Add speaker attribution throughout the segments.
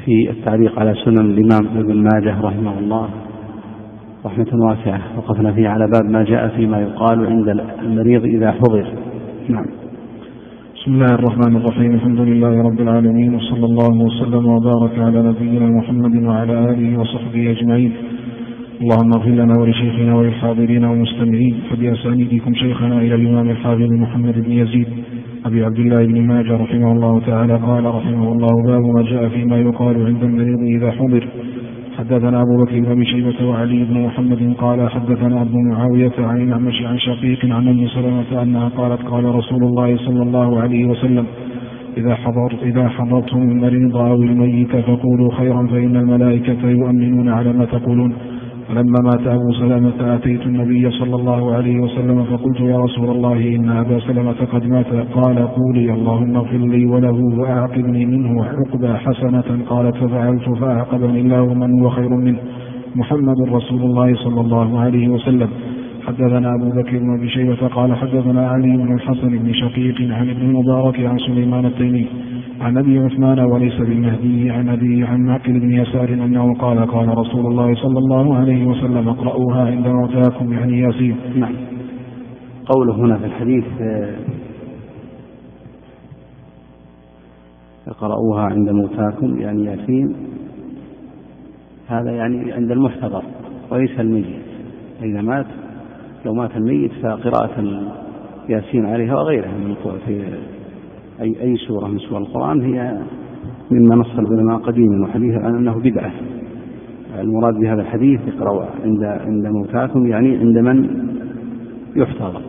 Speaker 1: في التعليق على سنن الإمام ابن ماجه رحمه الله رحمة واسعة، وقفنا فيه على باب ما جاء فيما يقال عند المريض إذا حضر. نعم.
Speaker 2: بسم الله الرحمن الرحيم. الحمد لله رب العالمين، وصلى الله وسلم وبارك على نبينا محمد وعلى آله وصحبه أجمعين. اللهم اغفر لنا ولشيخنا وللحاضرين والمستمعين، فبأسانيدكم شيخنا إلى الإمام الحافظ محمد بن يزيد أبي عبد الله بن ماجه رحمه الله تعالى قال رحمه الله: باب ما جاء فيما يقال عند المريض إذا حضر. حدثنا أبو بكر بن أبي شيبة وعلي بن محمد قال حدثنا أبو معاوية عن الأعمش عن شقيق عن أم سلمة أنها قالت: قال رسول الله صلى الله عليه وسلم: إذا حضرتم المريض أو الميت فقولوا خيرا فإن الملائكة يؤمنون على ما تقولون. فلما مات أبو سلمة أتيت النبي صلى الله عليه وسلم فقلت: يا رسول الله إن أبا سلمة قد مات. قال: قولي اللهم اغفر لي وله وأعقبني منه عقبى حسنة. قالت: ففعلت فأعقبني الله من هو خير منه محمد رسول الله صلى الله عليه وسلم. حدثنا أبو بكر بن أبي شيبة قال حدثنا علي بن الحسن بن شقيق عن ابن المبارك عن سليمان التيمي عن أبي عثمان وليس بالمهدي عن أبي عن معقل بن يسار أنه قال: قال رسول الله صلى الله عليه وسلم: اقرأوها عند موتاكم، يعني ياسين.
Speaker 1: نعم. قوله هنا في الحديث: اقرأوها عند موتاكم، يعني ياسين، هذا يعني عند المحتضر وليس الميت. إذا مات، لو مات الميت فقراءة ياسين عليها وغيرها من في أي سورة من سور القرآن هي مما نص العلماء قديما وحديثا عن أنه بدعة. المراد بهذا الحديث: اقرأوا عند موتاكم، يعني عند من يحتضر.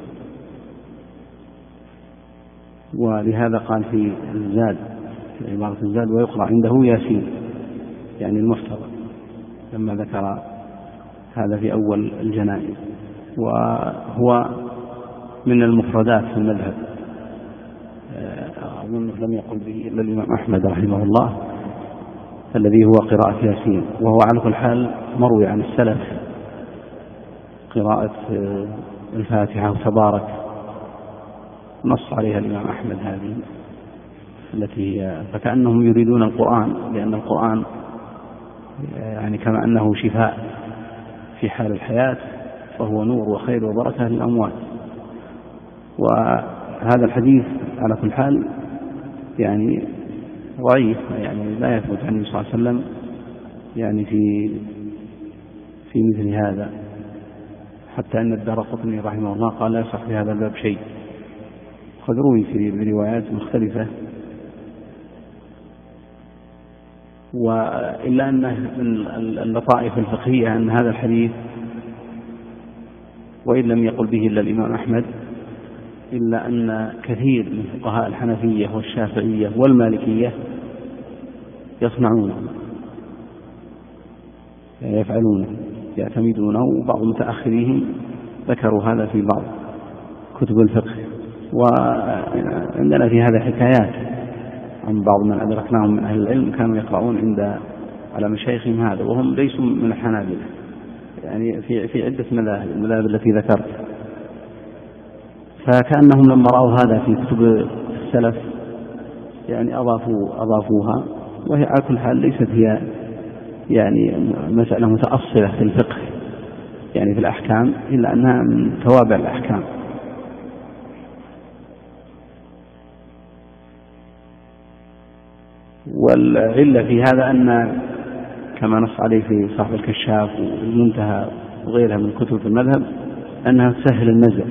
Speaker 1: ولهذا قال في الزاد، في عبارة الزاد: ويقرأ عنده ياسين، يعني المحتضر، لما ذكر هذا في أول الجنائز. وهو من المفردات في المذهب، أظنه لم يقل به إلا الإمام أحمد رحمه الله، الذي هو قراءة ياسين. وهو على كل حال مروي عن السلف قراءة الفاتحة وتبارك، نص عليها الإمام أحمد هذه التي هي، فكأنهم يريدون القرآن، لأن القرآن يعني كما أنه شفاء في حال الحياة فهو نور وخير وبركة للأموات. وهذا الحديث على كل حال يعني ضعيف، يعني لا يثبت عن النبي صلى الله عليه وسلم يعني في مثل هذا، حتى أن الدارقطني رحمه الله قال: لا يصح في هذا الباب شيء. قد روي في روايات مختلفة، وإلا أنه من اللطائف الفقهية أن هذا الحديث، وإن لم يقل به إلا الإمام أحمد، إلا أن كثير من فقهاء الحنفية والشافعية والمالكية يصنعونه، يفعلونه، يعتمدونه. وبعض متأخرين ذكروا هذا في بعض كتب الفقه. وعندنا في هذا حكايات عن بعض من أدركناهم من أهل العلم كانوا يقرؤون على مشايخهم هذا، وهم ليسوا من الحنابلة، يعني في عدة المذاهب التي ذكرت. فكأنهم لما رأوا هذا في كتب السلف يعني أضافوها، وهي على كل حال ليست هي يعني مسألة متأصلة في الفقه يعني في الأحكام، إلا أنها من توابع الأحكام. والعلة في هذا أن كما نص عليه في صاحب الكشاف والمنتهى وغيرها من كتب المذهب أنها تسهل النزع،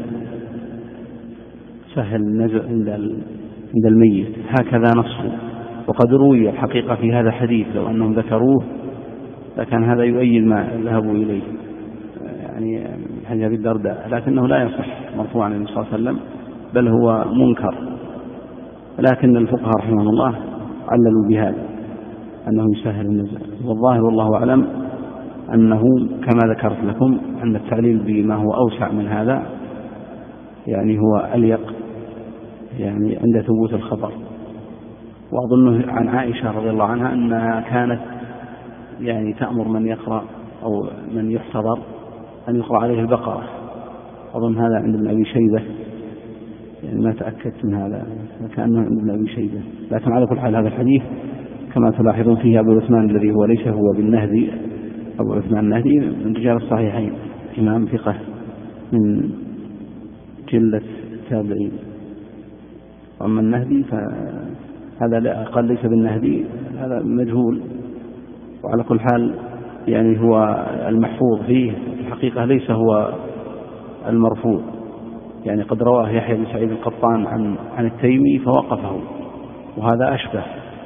Speaker 1: سهل النزع عند الميت، هكذا نصه. وقد روي الحقيقة في هذا الحديث، لو أنهم ذكروه لكان هذا يؤيد ما ذهبوا إليه، يعني حديث أبي الدرداء، لكنه لا يصح مرفوعا عن النبي صلى الله عليه وسلم، بل هو منكر. لكن الفقهاء رحمه الله عللوا بهذا أنه يسهل النزع. والظاهر والله أعلم أنه كما ذكرت لكم أن التعليل بما هو أوسع من هذا يعني هو أليق يعني عند ثبوت الخبر. وأظنه عن عائشة رضي الله عنها أنها كانت يعني تأمر من يقرأ أو من يحتضر أن يقرأ عليه البقرة. أظن هذا عند ابن أبي شيبة، يعني ما تأكدت من هذا، كأنه عند ابن أبي شيبة. لكن على كل حال هذا الحديث كما تلاحظون فيه أبو عثمان الذي هو ليس هو بالنهدي، أبو عثمان النهدي من رجال الصحيحين، إمام ثقة من جلة التابعين. وأما النهدي فهذا قال ليس بالنهدي، هذا مجهول. وعلى كل حال يعني هو المحفوظ فيه في الحقيقة ليس هو المرفوع، يعني قد رواه يحيى بن سعيد القطان عن التيمي فوقفه، وهذا أشبه.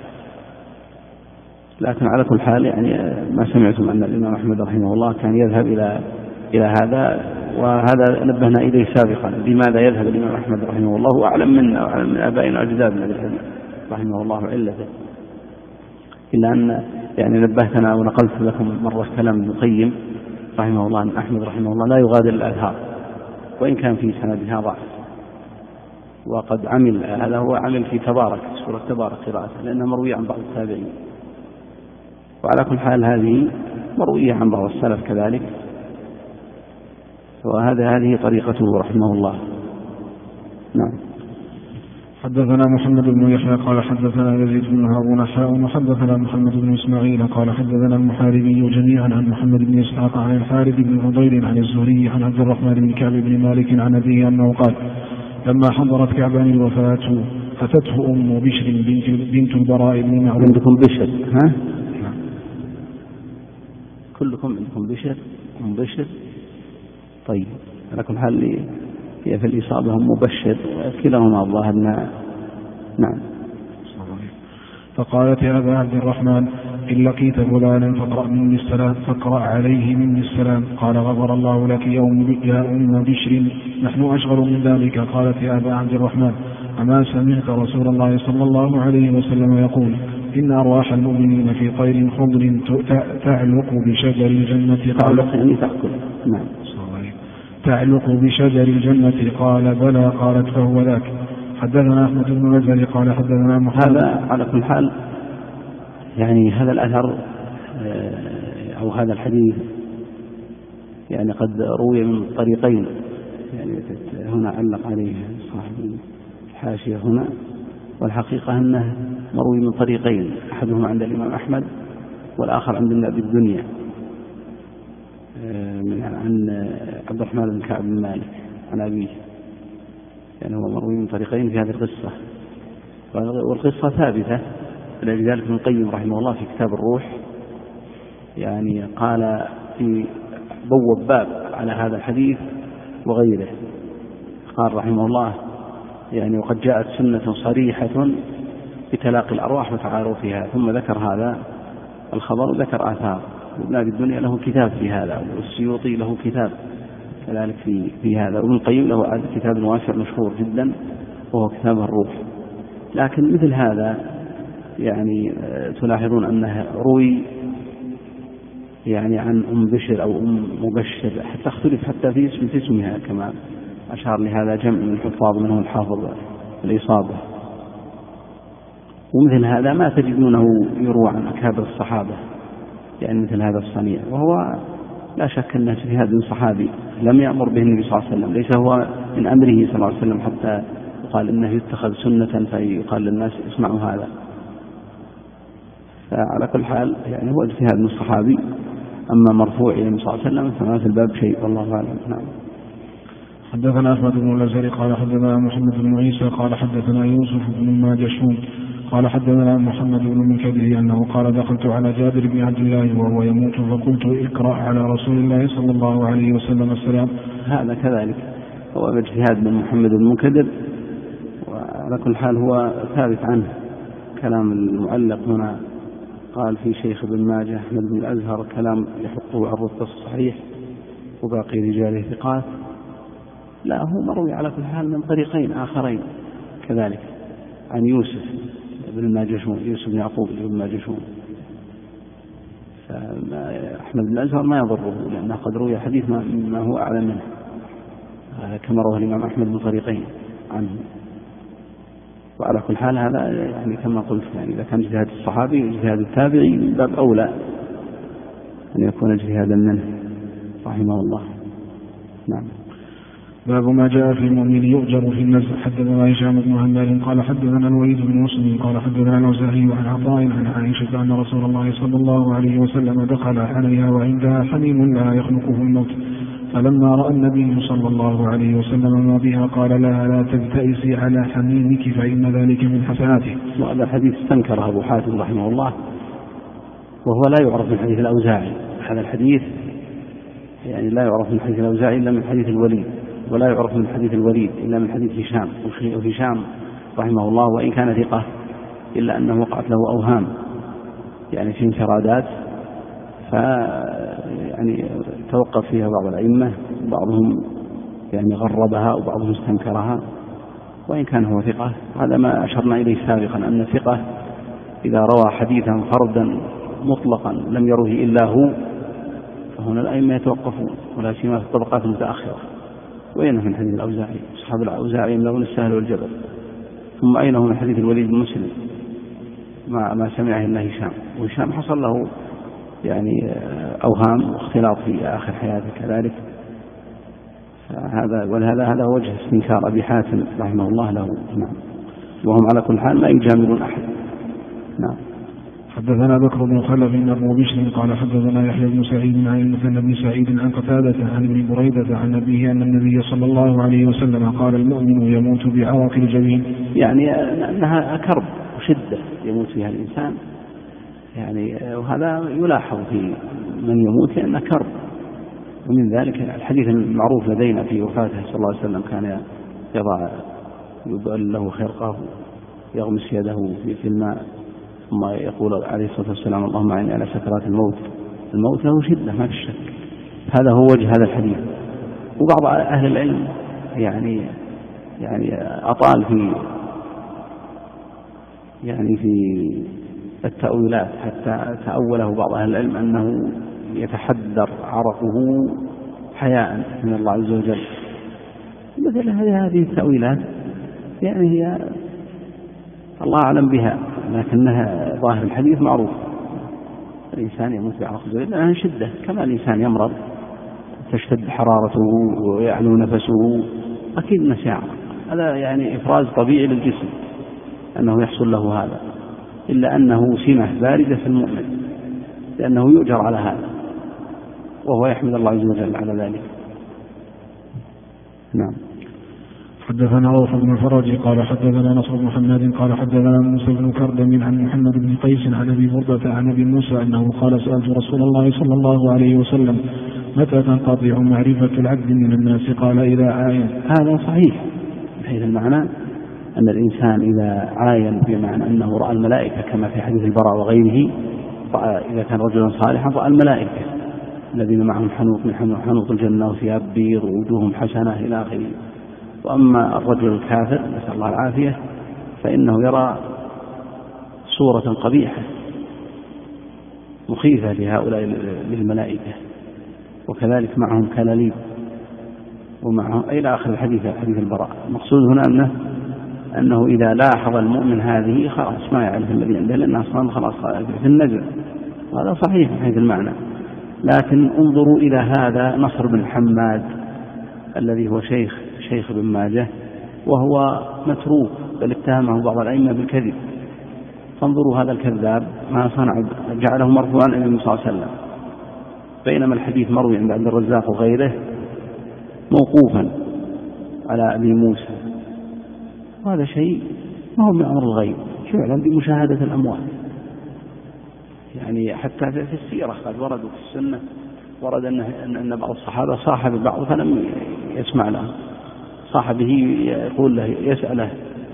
Speaker 1: لكن على كل حال يعني ما سمعتم أن الإمام أحمد رحمه الله كان يذهب إلى هذا، وهذا نبهنا إليه سابقا لماذا يذهب الإمام أحمد رحمه الله، وأعلم منا وأعلم من آبائنا وأجدادنا بالحديث رحمه الله وعلته. إلا أن يعني نبهتنا ونقلت لكم مرة كلام ابن القيم رحمه الله أن أحمد رحمه الله لا يغادر الآثار وإن كان في سندها ضعف، وقد عمل هذا هو عمل في تبارك، سورة تبارك قراءته، لأنها مروية عن بعض التابعين. وعلى كل حال هذه مروية عن بعض السلف كذلك، هذه طريقته رحمه الله. نعم.
Speaker 2: حدثنا محمد بن يحيى قال حدثنا يزيد بن هارون حاء وحدثنا محمد بن إسماعيل قال حدثنا المحاربي جميعا عن محمد بن إسحاق عن الحارث بن فضيل عن الزهري عن عبد الرحمن بن كعب بن مالك عن أبيه أنه قال لما حضرت كعبان الوفاة أتته أم بشر بنت البراء بن معروف.
Speaker 1: عندكم بشر؟ ها؟ كلكم عندكم بشر؟ أم بشر؟ طيب على كل حال هي في الإصابة هم مبشر، كلاهما الظاهر. نعم.
Speaker 2: فقالت يا أبا عبد الرحمن إن لقيت فلانا فاقرأ عليه مني السلام. قال غفر الله لك يا أم بشر، نحن أشغل من ذلك. قالت يا أبا عبد الرحمن أما سمعت رسول الله صلى الله عليه وسلم يقول إن أرواح المؤمنين في طير خضر تعلق بشجر الجنة. تعلق بشجر الجنة. قال بلى. قالت فهو ذاك. حدثنا أحمد بن نزل قال حدثنا محمد.
Speaker 1: هذا على كل حال يعني هذا الأثر أو هذا الحديث يعني قد روي من طريقين، يعني هنا علق عليه صاحب الحاشية هنا، والحقيقة أنه مروي من طريقين، أحدهما عند الإمام أحمد والآخر عند ابن أبي الدنيا عن عبد الرحمن بن كعب بن مالك عن أبيه، يعني هو مروي من طريقين في هذه القصة، والقصة ثابتة. لذلك ابن القيم رحمه الله في كتاب الروح يعني قال في بوب باب على هذا الحديث وغيره، قال رحمه الله يعني وقد جاءت سنة صريحة بتلاقي الأرواح وتعارفها، ثم ذكر هذا الخبر وذكر آثار. ابن أبي الدنيا له كتاب في هذا، والسيوطي له كتاب كذلك في هذا، وابن القيم له كتاب واسع مشهور جدا وهو كتاب الروح. لكن مثل هذا يعني تلاحظون أنه روي يعني عن أم بشر أو أم مبشر، حتى اختلف حتى في اسمها كما أشار لهذا جمع من الحفاظ منهم الحافظ الإصابة. ومثل هذا ما تجدونه يروى عن أكابر الصحابة، يعني مثل هذا الصنيع، وهو لا شك أنه اجتهاد من صحابي لم يأمر به النبي صلى الله عليه وسلم، ليس هو من أمره صلى الله عليه وسلم حتى يقال إنه يتخذ سنة فيقال للناس اسمعوا هذا. فعلى كل حال يعني هو اجتهاد من الصحابي، أما مرفوع إلى النبي صلى الله عليه وسلم فما في الباب شيء والله أعلم. نعم.
Speaker 2: حدثنا أحمد بن الأزهري قال حدثنا محمد بن عيسى قال حدثنا يوسف بن ماجشون قال حدثنا محمد بن منكدر أنه قال دخلت على جابر بن عبد الله وهو يموت فقلت اقرأ على رسول الله صلى الله عليه وسلم السلام.
Speaker 1: هذا كذلك هو اجتهاد من محمد بن منكدر، وعلى كل حال هو ثابت عنه كلام المعلق هنا، قال في شيخ ابن ماجه أحمد بن الأزهر كلام يحطه عن رتبة الصحيح وباقي رجاله ثقات. لا هو مروي على كل حال من طريقين آخرين كذلك عن يوسف بن ماجشون، يوسف بن يعقوب بن ماجشون. فأحمد بن الأزهر ما يضره لأنه قد روي حديث ما هو أعلى منه، كما روى الإمام أحمد من طريقين عنه. وعلى كل حال هذا يعني كما قلت يعني إذا كان اجتهاد الصحابي واجتهاد التابعي من باب أولى أن يكون اجتهادا منه رحمه الله. نعم.
Speaker 2: باب ما جاء في المؤمن يؤجر في النزل. حدثنا هشام بن همال قال حدثنا الوليد بن مسلم قال حدثنا الأوزاعي عن عطاء عن عائشة أن رسول الله صلى الله عليه وسلم دخل عليها وعندها حميم لا يخنقه الموت، فلما رأى النبي صلى الله عليه وسلم ما بها قال لها لا تبتئسي على حميمك فإن ذلك من حسناته.
Speaker 1: وهذا الحديث استنكره أبو حاتم رحمه الله، وهو لا يعرف من حديث الأوزاعي. هذا الحديث يعني لا يعرف من حديث الأوزاعي إلا من حديث الوليد، ولا يعرف من حديث الوليد إلا من حديث هشام. وهشام رحمه الله وإن كان ثقة إلا أنه وقعت له أوهام يعني في انفرادات، يعني توقف فيها بعض الأئمة، بعضهم يعني غربها وبعضهم استنكرها، وإن كان هو ثقة. هذا ما أشرنا إليه سابقا، أن الثقة إذا روى حديثا فردا مطلقا لم يروه إلا هو فهنا الأئمة يتوقفون، ولا سيما في الطبقات المتأخرة. وأينه من حديث الأوزاعي؟ أصحاب الأوزاعي يملؤون السهل والجبل. ثم أينه من حديث الوليد بن مسلم ما سمعه إلا هشام، وهشام حصل له يعني أوهام واختلاط في آخر حياته كذلك. هذا وجه استنكار أبي حاتم رحمه الله له. نعم. وهم على كل حال ما يجاملون أحد. نعم.
Speaker 2: حدثنا بكر بن خلف أبو بشر قال حدثنا يحيى بن سعيد عن المثنى بن سعيد عن قتادة عن ابن بريدة عن أبيه أن النبي صلى الله عليه وسلم قال المؤمن يموت بعرق الجبين،
Speaker 1: يعني أنها كرب وشدة يموت فيها الإنسان، يعني وهذا يلاحظ في من يموت لأنه كرب. ومن ذلك الحديث المعروف لدينا في وفاته صلى الله عليه وسلم كان يبال له خرقه يغمس يده في الماء ثم يقول عليه الصلاة والسلام اللهم أعني على سكرات الموت. الموت له شدة ما في شك. هذا هو وجه هذا الحديث. وبعض أهل العلم يعني أطال في التأويلات حتى تأوله بعض أهل العلم أنه يتحدر عرقه حياء من الله عز وجل. مثل هذه التأويلات يعني هي الله أعلم بها، لكنها ظاهر الحديث معروف. الإنسان يموت بعرق الجبين لأنها شدة، كما الإنسان يمرض تشتد حرارته ويعلو نفسه أكيد نسيعرق. هذا يعني إفراز طبيعي للجسم أنه يحصل له هذا، إلا أنه سمة باردة في المؤمن لأنه يؤجر على هذا وهو يحمد الله عز وجل على ذلك. نعم.
Speaker 2: حدثنا عوف بن الفرج قال حدثنا نصر بن محمد قال حدثنا موسى بن كردم عن محمد بن قيس عن أبي بردة عن أبي موسى أنه قال سألت رسول الله صلى الله عليه وسلم متى تنقطع معرفة العبد من الناس؟ قال إذا عاين.
Speaker 1: هذا صحيح بحيث المعنى أن الإنسان إذا عاين بمعنى أنه رأى الملائكة كما في حديث البراء وغيره، إذا كان رجلا صالحا رأى الملائكة الذين معهم حنوط من حنوط الجنة وثياب بيض ووجوههم حسنة إلى آخره. وأما الرجل الكافر نسأل الله العافية فإنه يرى صورة قبيحة مخيفة لهؤلاء للملائكة، وكذلك معهم كلاليب ومعهم إلى آخر الحديث حديث البراء. المقصود هنا أنه إذا لاحظ المؤمن هذه خلاص ما يعرف الذي عنده لأنه أصلا خلاص في النزع، وهذا صحيح من حيث المعنى. لكن انظروا إلى هذا نصر بن حماد الذي هو شيخ ابن ماجه وهو متروك، بل اتهمه بعض الأئمة بالكذب. فانظروا هذا الكذاب ما صنع، جعله مرفوعا إلى النبي صلى الله عليه وسلم، بينما الحديث مروي عند عبد الرزاق وغيره موقوفا على أبي موسى. وهذا شيء ما هو من أمر الغيب، فعلا بمشاهدة الأموات. يعني حتى في السيرة قد وردوا في السنة ورد أن بعض الصحابة صاحب بعض فلم يسمع له، صاحبه يقول له يسأله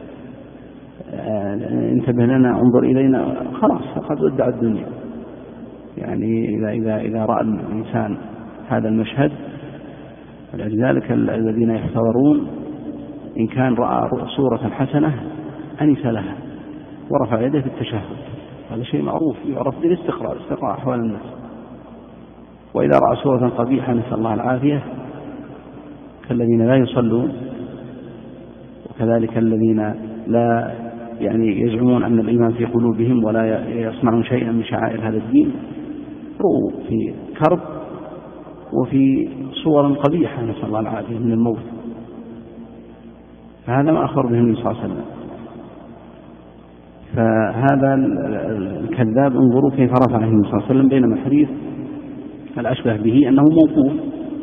Speaker 1: انتبه لنا انظر إلينا، خلاص فقد ودع الدنيا. يعني إذا رأى الإنسان هذا المشهد، ولذلك الذين يحتضرون إن كان رأى صورة حسنة أنس لها ورفع يده في التشهد، هذا شيء معروف يعرف بالاستقراء أحوال الناس. وإذا رأى صورة قبيحة نسأل الله العافية كالذين لا يصلون، وكذلك الذين لا يعني يزعمون أن الإيمان في قلوبهم ولا يصنعون شيئا من شعائر هذا الدين، رؤوا في كرب وفي صور قبيحة نسأل الله العافية من الموت. فهذا ما أخبر به النبي صلى الله عليه وسلم. فهذا الكذاب انظروا كيف رفعه النبي صلى الله عليه وسلم، بينما الحديث الأشبه به أنه موقوف،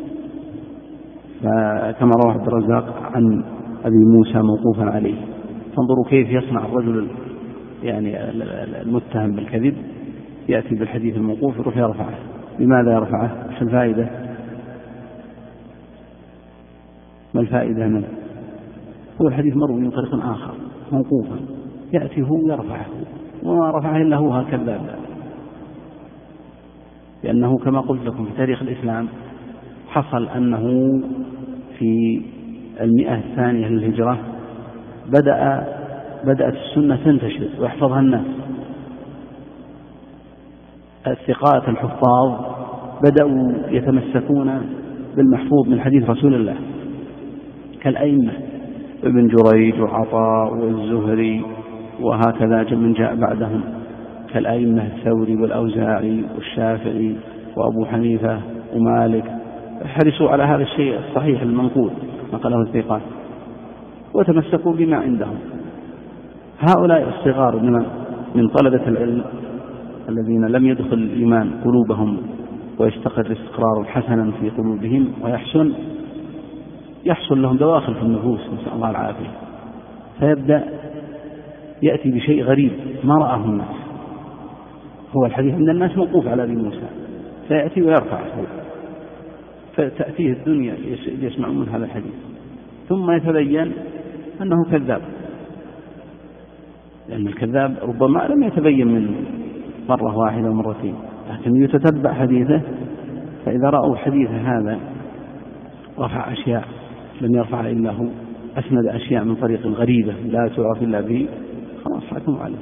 Speaker 1: كما رواه عبد الرزاق عن أبي موسى موقوفا عليه. فانظروا كيف يصنع الرجل يعني المتهم بالكذب، يأتي بالحديث الموقوف يروح يرفعه. لماذا يرفعه؟ ايش الفائدة؟ ما الفائدة منه؟ هو الحديث مروي من طريق آخر موقوفا، يأتي هو يرفعه، وما رفعه إلا هو كذاب. لأنه كما قلت لكم في تاريخ الإسلام حصل أنه في 100 الثانية للهجرة بدأت السنة تنتشر ويحفظها الناس. الثقات الحفاظ بدأوا يتمسكون بالمحفوظ من حديث رسول الله كالأئمة ابن جريج وعطاء والزهري، وهكذا من جاء بعدهم كالأئمة الثوري والأوزاعي والشافعي وأبو حنيفة ومالك، حرصوا على هذا الشيء الصحيح المنقول نقله الثقات وتمسكوا بما عندهم. هؤلاء الصغار من طلبة العلم الذين لم يدخل الإيمان قلوبهم ويستقر استقرار حسنا في قلوبهم يحصل لهم دواخل في النفوس، نسأل الله العافية، فيبدأ يأتي بشيء غريب ما رآه الناس. هو الحديث عند الناس موقوف على أبي موسى، فيأتي ويرفعه، فتأتيه الدنيا يسمعون من هذا الحديث، ثم يتبين أنه كذاب، لأن الكذاب ربما لم يتبين من مرة واحدة ومرتين، لكن يتتبع حديثه، فإذا رأوا حديث هذا رفع أشياء لم يرفع إلا هو، أسند أشياء من طريق غريبة لا تعرف إلا به، خلاص حكموا عليه.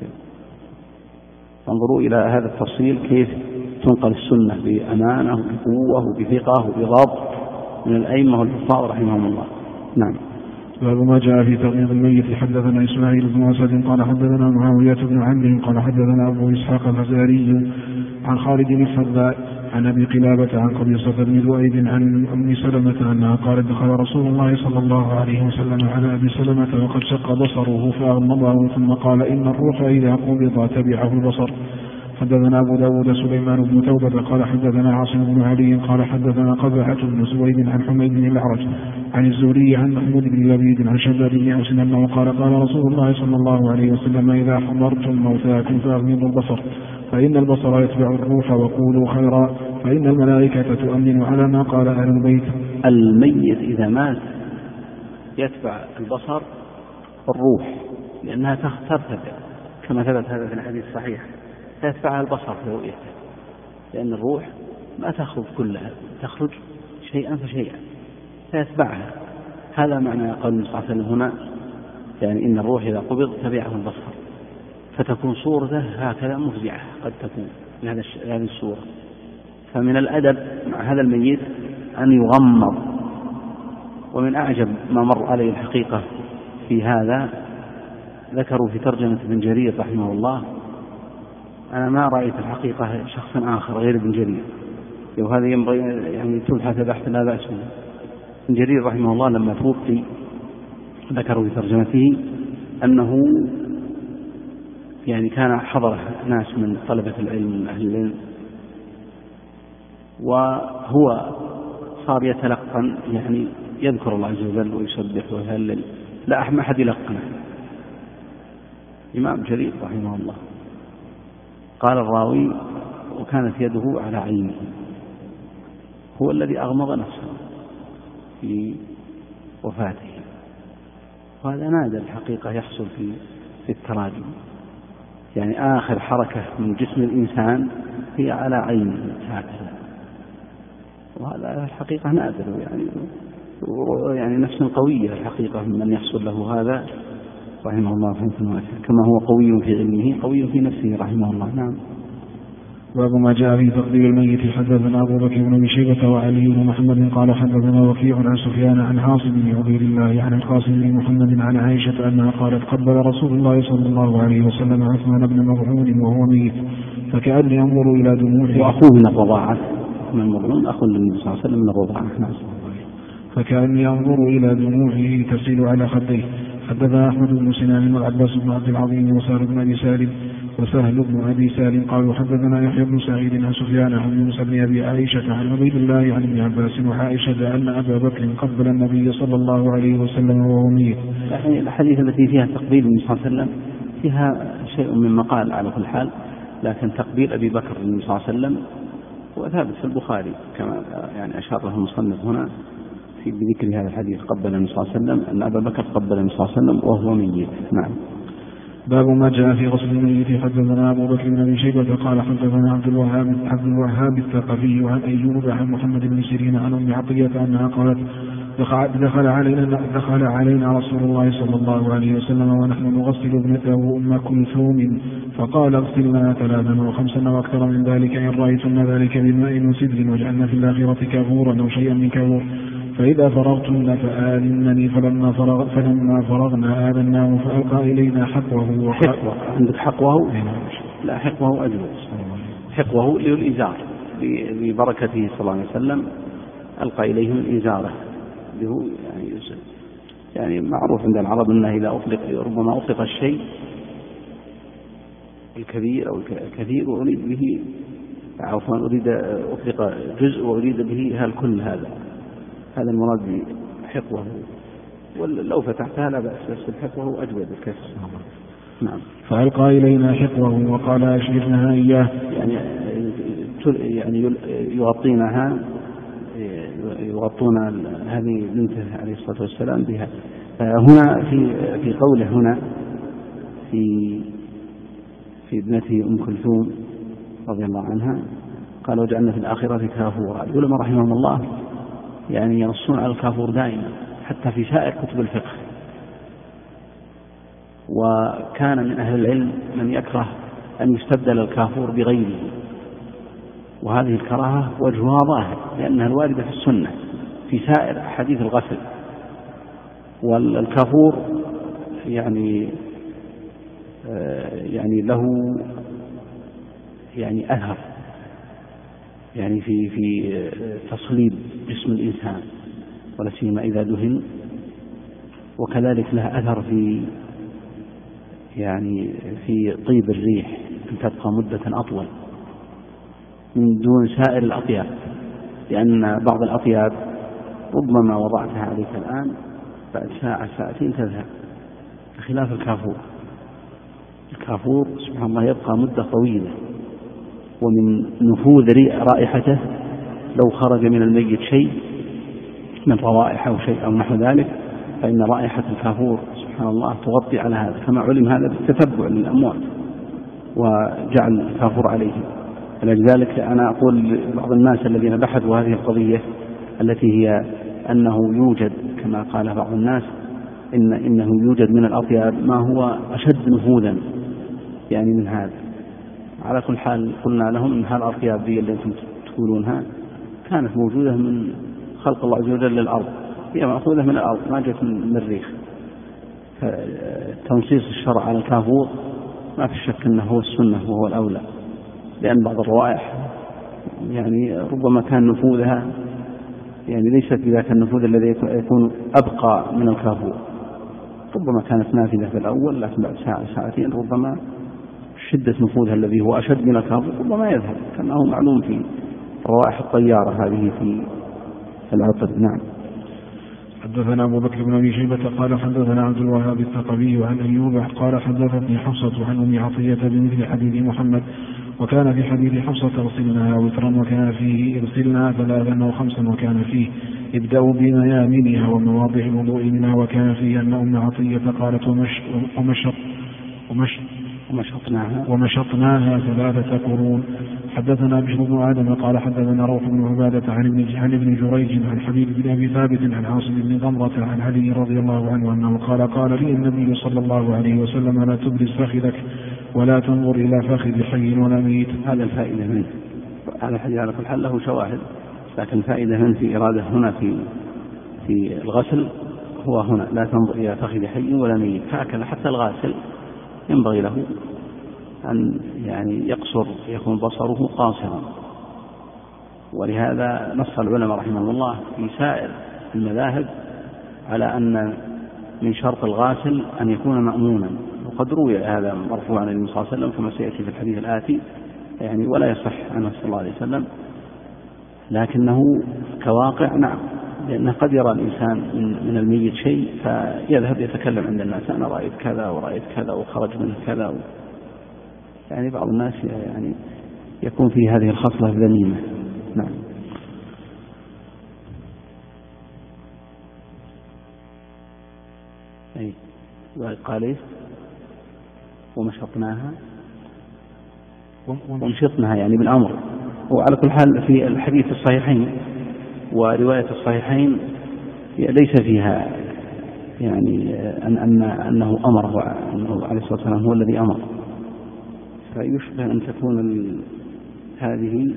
Speaker 1: فانظروا إلى هذا التفصيل كيف تنقل السنة بأمانة وبقوة وبثقة وبضبط من الأئمة والحفاظ رحمهم الله. نعم.
Speaker 2: باب ما جاء في تغييظ الميت. حدثنا إسماعيل بن أسد قال حدثنا معاوية بن عمرو قال حدثنا أبو إسحاق الفزاري عن خالد الحذاء عن أبي قلابة عن قبيصة بن ذؤيب عن أم سلمة أنها قالت دخل رسول الله صلى الله عليه وسلم على أبي سلمة وقد شق بصره فأغمضه ثم قال إن الروح إذا قبض تبعه البصر. حدثنا أبو داود سليمان بن توبة قال حدثنا عاصم بن علي قال حدثنا قبيحة بن سويد عن حميد بن الأعرج عن الزهري عن محمود بن لبيد عن شداد بن أوس أنه قال قال رسول الله صلى الله عليه وسلم إذا حضرتم موتاكم فأغمضوا البصر فإن البصر يتبع الروح وقولوا خيرا فإن الملائكة تؤمن على ما قال أهل البيت.
Speaker 1: الميت إذا مات يتبع البصر الروح لأنها ترتفع كما ثبت هذا في الحديث الصحيح، فيتبعها البصر في رؤيته، لأن الروح ما تخرج كلها، تخرج شيئا فشيئا فيتبعها. هذا معنى قول النبي صلى الله عليه وسلم هنا، يعني إن الروح إذا قبض تبعه البصر، فتكون صورته هكذا مفزعة قد تكون من هذه الصورة. فمن الأدب مع هذا الميت أن يغمض. ومن أعجب ما مر عليه الحقيقة في هذا ذكروا في ترجمة ابن جرير رحمه الله، أنا ما رأيت الحقيقة شخص آخر غير ابن جرير، وهذا ينبغي يعني تبحث بحث لا بأس به. ابن جرير رحمه الله لما توفي ذكروا في ترجمته أنه يعني كان حضر ناس من طلبة العلم من أهل العلم، وهو صار يتلقن، يعني يذكر الله عز وجل ويسبح ويهلل، لا أحد يلقنه. إمام جرير رحمه الله قال الراوي وكانت يده على عينه، هو الذي أغمض نفسه في وفاته. وهذا نادر الحقيقة يحصل في التراجم، يعني آخر حركة من جسم الإنسان هي على عينه هكذا، وهذا الحقيقة نادر، يعني نفس قوية الحقيقة من يحصل له هذا رحمه الله كما هو قوي في علمه قوي في نفسه رحمه الله. نعم.
Speaker 2: باب ما جاء في تقدير الميت. حدثنا أبو بكر بن أبي شيبة وعلي بن محمد قال حدثنا وكيع عن سفيان عن عاصم بن عبيد الله عن القاسم بن محمد عن عائشة أنها قالت قبل رسول الله صلى الله عليه وسلم عثمان بن مظعون وهو ميت فكأني أنظر إلى دموعه.
Speaker 1: وأخوه من الرضاعة، من مظعون أخو النبي صلى الله عليه وسلم من الرضاعة.
Speaker 2: فكأني أنظر إلى دموعه تسيل على خديه. حدثنا أحمد بن سنان والعباس بن عبد العظيم وسهل بن أبي سالم قالوا حدثنا يحيى بن سعيد عن سفيان عن موسى بن أبي عائشة عن عبيد الله عن ابن عباس وعائشة أن أبا بكر قبل النبي صلى الله عليه وسلم وهو ميت.
Speaker 1: يعني الحديث التي فيها تقبيل النبي صلى الله عليه وسلم فيها شيء من مقال على كل حال، لكن تقبيل أبي بكر النبي صلى الله عليه وسلم هو ثابت في البخاري كما يعني أشار له المصنف هنا في بذكر هذا الحديث قبل النبي صلى الله عليه وسلم أن أبا بكر قبل النبي صلى الله عليه وسلم وهو ميت. نعم.
Speaker 2: باب ما جاء في غسل الميت. حدثنا أبو بكر بن أبي شيبة قال حدثنا عبد الوهاب الثقفي عن أيوب عن محمد بن سيرين عن أم عطية أنها قالت دخل علينا رسول الله صلى الله عليه وسلم ونحن نغسل ابنته أم كلثوم فقال اغسلنا 3 و5 وأكثر من ذلك إن رأيتن ذلك بماء وسدر واجعلن في الآخرة كافورا أو شيئا من كافور فإذا فرغتن فآذنني. فلما فرغنا آذناه فألقى إلينا حقوه.
Speaker 1: عندك حقوه؟ لا، حقوه أجوز. حقوه للإزار ببركته صلى الله عليه وسلم ألقى إليهم إزاره له يعني معروف عند العرب أنه إذا ربما أطلق الشيء الكبير أو الكثير وأريد به أطلق جزء وأريد به الكل، هذا المراد بحقوه. ولو فتحتها لا بأس، بس الحقوه أجود الكسر. نعم.
Speaker 2: فألقى إلينا حقوه وقال أشرفنها إياه،
Speaker 1: يعني يغطون هذه بنته عليه الصلاة والسلام بها. هنا في قوله هنا في ابنته أم كلثوم رضي الله عنها قال وجعلنا في الآخرة كافورا. العلماء رحمهم الله يعني ينصون على الكافور دائما حتى في سائر كتب الفقه، وكان من أهل العلم من يكره أن يستبدل الكافور بغيره، وهذه الكراهة وجهها ظاهر لأنها الواردة في السنة في سائر أحاديث الغسل. والكافور يعني له يعني أثر يعني في تصليب جسم الإنسان ولا سيما إذا دهن، وكذلك له أثر في طيب الريح أن تبقى مدة أطول من دون سائر الأطياب، لأن بعض الأطياب ربما وضعتها عليك الآن بعد ساعة ساعتين تذهب، بخلاف الكافور سبحان الله يبقى مدة طويلة، ومن نفوذ رائحته لو خرج من الميت شيء من روائح أو شيء أو نحو ذلك فإن رائحة الكافور سبحان الله تغطي على هذا، كما علم هذا بالتتبع للأموات وجعل الكافور عليهم. لذلك أنا أقول لبعض الناس الذين بحثوا هذه القضية التي هي أنه يوجد كما قال بعض الناس إنه يوجد من الأطياب ما هو أشد نفوذا يعني من هذا. على كل حال قلنا لهم إن هالأطياب دي اللي أنتم تقولونها كانت موجودة من خلق الله عز وجل للأرض، هي مأخوذة من الأرض ما جت من المريخ. تنصيص الشرع على الكافور ما في شك أنه هو السنة وهو الأولى، لأن بعض الروائح يعني ربما كان نفوذها يعني ليست بذاك النفوذ الذي يكون أبقى من الكافور، ربما كانت نافذة في الأول لكن بعد ساعة ساعتين ربما شدة نفوذها الذي هو أشد من الكافور ربما يذهب، كما هو معلوم في روائح الطيارة هذه في العطر. نعم.
Speaker 2: حدثنا أبو بكر بن أبي شيبة قال حدثنا عبد الوهاب الثقفي عن أيوب قال حدثتني حفصة عن أم عطية بمثل حديث محمد، وكان في حديث حفصة اغسلناها وترا وكان فيه اغسلنا 3 و5 وكان فيه ابدأوا بميامنها ومواضع الوضوء منها، وكان فيه أن أم عطية قالت ومشطناها 3 قرون. حدثنا بشر بن آدم قال حدثنا روح بن عبادة عن ابن جريج عن حبيب بن أبي ثابت عن عاصم بن ضمرة عن علي رضي الله عنه أنه قال لي النبي صلى الله عليه وسلم لا تبرز فخذك ولا تنظر إلى فخذ حي ولا ميت.
Speaker 1: هذا الفائدة منه، هذا الحديث على كل حال له شواهد، لكن الفائدة منه في إرادة هنا في الغسل هو هنا لا تنظر إلى فخذ حي ولا ميت. هكذا حتى الغاسل ينبغي له أن يعني يقصر يكون بصره قاصرا، ولهذا نص العلماء رحمه الله في سائر المذاهب على أن من شرط الغاسل أن يكون مأمونا، وقد روي هذا مرفوعا عن النبي صلى الله عليه وسلم كما سيأتي في الحديث الآتي، يعني ولا يصح عنه صلى الله عليه وسلم، لكنه كواقع نعم، لأنه قد يرى الإنسان من الميت شيء فيذهب يتكلم عند الناس أنا رأيت كذا ورأيت كذا وخرج منه كذا يعني بعض الناس يعني يكون في هذه الخصلة الذميمة. نعم. أي قال إيه ومشطناها ومشطناها يعني بالأمر. وعلى كل حال في الحديث الصحيحين ورواية الصحيحين ليس فيها يعني أنه أمره، أنه عليه الصلاة والسلام هو الذي أمر، فيشبه أن تكون هذه،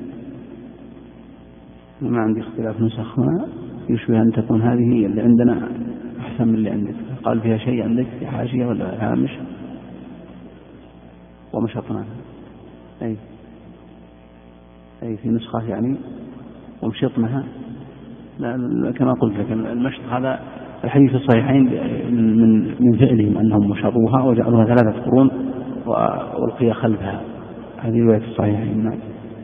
Speaker 1: ما عندي اختلاف نسخ، ما يشبه أن تكون هذه اللي عندنا أحسن من اللي عندك. قال فيها شيء عندك في حاشية ولا هامش ومشطناها أي في نسخة يعني ومشطناها، لا كما قلت لك المشط هذا الحديث الصحيحين من فعلهم أنهم مشطوها وجعلوها 3 قرون والقيا خلفها، هذه رواية الصحيحين. نعم.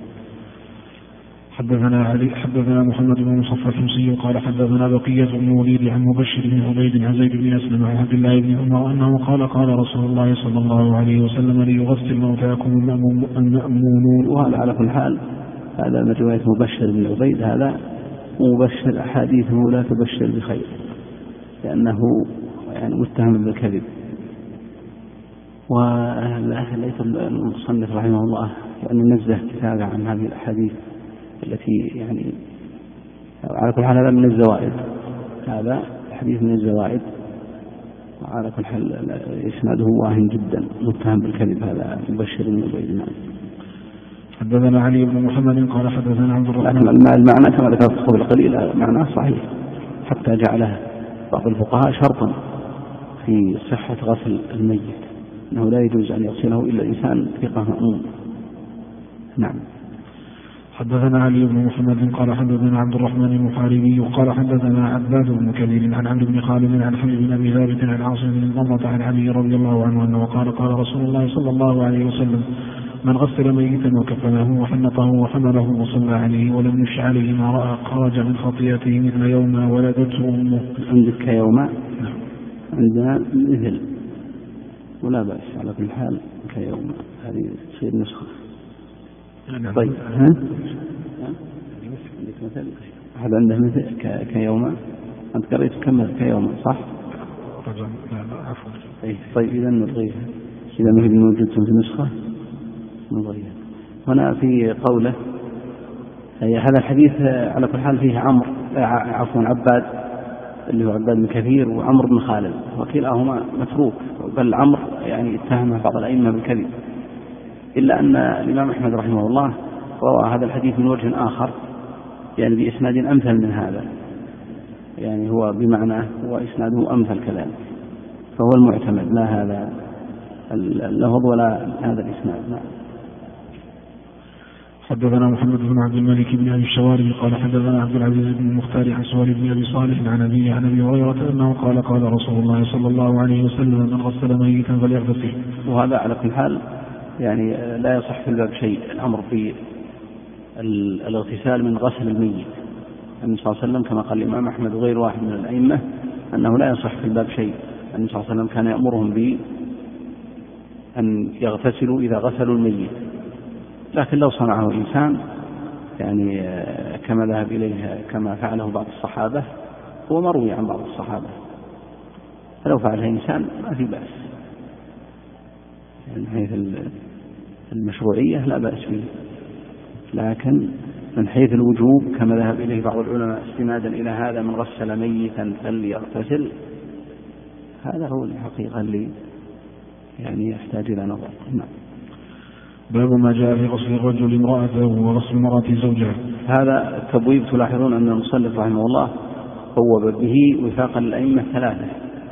Speaker 2: حدثنا محمد بن مصفى الحمصي قال حدثنا بقية بن وليد عن مبشر بن عبيد عن زيد بن أسلم عن عبد الله بن عمر أنه قال رسول الله صلى الله عليه وسلم ليغسل موتاكم المأمونون.
Speaker 1: وهذا على كل حال هذا من رواية مبشر بن عبيد، هذا مبشر أحاديثه لا تبشر بخير لأنه يعني متهم بالكذب. وليس المصنف رحمه الله يعني نزه كتابه عن هذه الأحاديث التي يعني على كل حال هذا من الزوائد، هذا حديث من الزوائد، وعلى كل حال إسناده واهن جدا متهم بالكذب هذا مبشر بن عبيد.
Speaker 2: حدثنا علي بن محمد قال حدثنا عبد الرحمن.
Speaker 1: لكن المعنى كما ذكرت قبل قليل معناه صحيح، حتى جعله بعض الفقهاء شرطا في صحة غسل الميت، أنه لا يجوز أن يغسله إلا إنسان ثقة مأمون. نعم.
Speaker 2: حدثنا علي بن محمد قال حدثنا عبد الرحمن المحاربي قال حدثنا عباد بن كثير عن عمرو بن خالد عن حمد بن أبي ثابت عن عاصم بن ضمرة عن علي رضي الله عنه أنه قال رسول الله صلى الله عليه وسلم من غسل ميتا وكفنه وحنطه وحمله وصلى عليه ولم يش عليه ما رأى خرج من خطيئته مثل يوم ولدته أمه.
Speaker 1: عندك كيوم؟ عندنا مثل ولا بأس على كل حال كيوم، هذه تصير نسخة. طيب عندك مثل أحد عنده مثل كيوم؟ أنت قريت كم كيوم صح؟
Speaker 2: عفوا.
Speaker 1: طيب إذا نلغيها، إذا ما هي موجودة في نسخة نلغيها. هنا في قوله هذا الحديث على كل حال فيه عباد اللي هو عباد بن كثير وعمر بن خالد، وكلاهما متروك، بل عمر يعني اتهمه بعض الأئمة بالكذب، إلا أن الإمام أحمد رحمه الله روى هذا الحديث من وجه آخر يعني بإسناد أمثل من هذا، يعني هو بمعنى هو إسناده أمثل كذلك، فهو المعتمد لا هذا اللفظ ولا هذا الإسناد.
Speaker 2: حدثنا محمد بن عبد الملك بن أبي الشوارب قال حدثنا عبد العزيز بن المختار عن سهيل بن أبي صالح عن أبي هريرة أنه قال رسول الله صلى الله عليه وسلم من غسل ميتا فليغتسل.
Speaker 1: وهذا على كل حال يعني لا يصح في الباب شيء، الأمر في الاغتسال من غسل الميت. النبي صلى الله عليه وسلم كما قال الإمام أحمد وغير واحد من الأئمة أنه لا يصح في الباب شيء. النبي صلى الله عليه وسلم كان يأمرهم بأن يغتسلوا إذا غسلوا الميت، لكن لو صنعه إنسان يعني كما ذهب إليه كما فعله بعض الصحابة، هو مروي عن بعض الصحابة، فلو فعله إنسان ما في بأس، يعني من حيث المشروعية لا بأس به، لكن من حيث الوجوب كما ذهب إليه بعض العلماء استنادا إلى هذا من غسل ميتا فليغتسل، هذا هو الحقيقة اللي يعني يحتاج إلى نظر. نعم.
Speaker 2: باب ما جاء في غسل الرجل امرأته وغسل المرأة زوجها.
Speaker 1: هذا التبويب تلاحظون أن المصنف رحمه الله بوب به وفاقا للأئمة الثلاثة.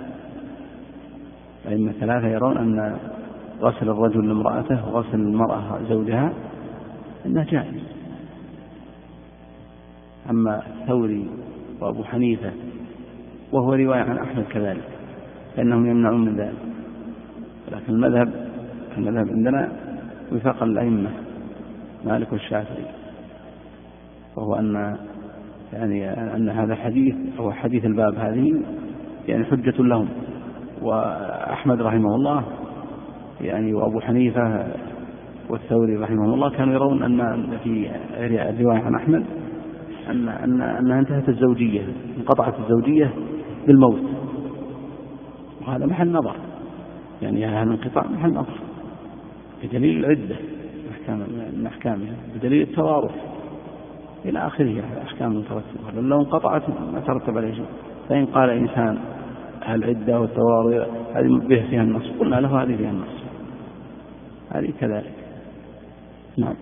Speaker 1: الأئمة الثلاثة يرون أن غسل الرجل لامرأته وغسل المرأة زوجها أنه جائز. أما الثوري وأبو حنيفة، وهو رواية عن أحمد كذلك، لأنهم يمنعون من ذلك. لكن المذهب عندنا وفاق الأئمة مالك والشافعي، وهو أن هذا الحديث أو حديث الباب هذه يعني حجة لهم. وأحمد رحمه الله وأبو حنيفة والثوري رحمه الله كانوا يرون أن في الرواية عن أحمد أنها انتهت الزوجية، انقطعت الزوجية بالموت، وهذا محل نظر، هذا الانقطاع محل نظر بدليل العدة من أحكامها، بدليل التوارث إلى آخره أحكام مترتبة. لو انقطعت ما ترتب عليه شيء. فإن قال إنسان العدة والتوارث هذه به فيها النص، قلنا له هذه فيها النص، هذه كذلك. نعم.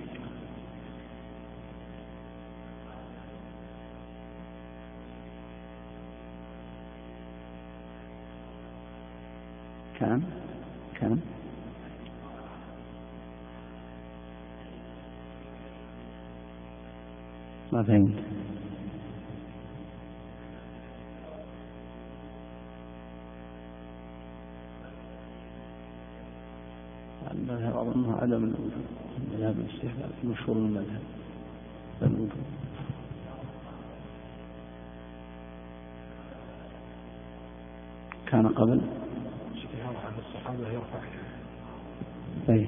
Speaker 1: كان ما فهمت. المذهب أظنه عدم الوجود، مذهب الاستحباب مشهور من المذهب الوجود. كان قبل
Speaker 2: استعارة عن الصحابة يرفع.
Speaker 1: طيب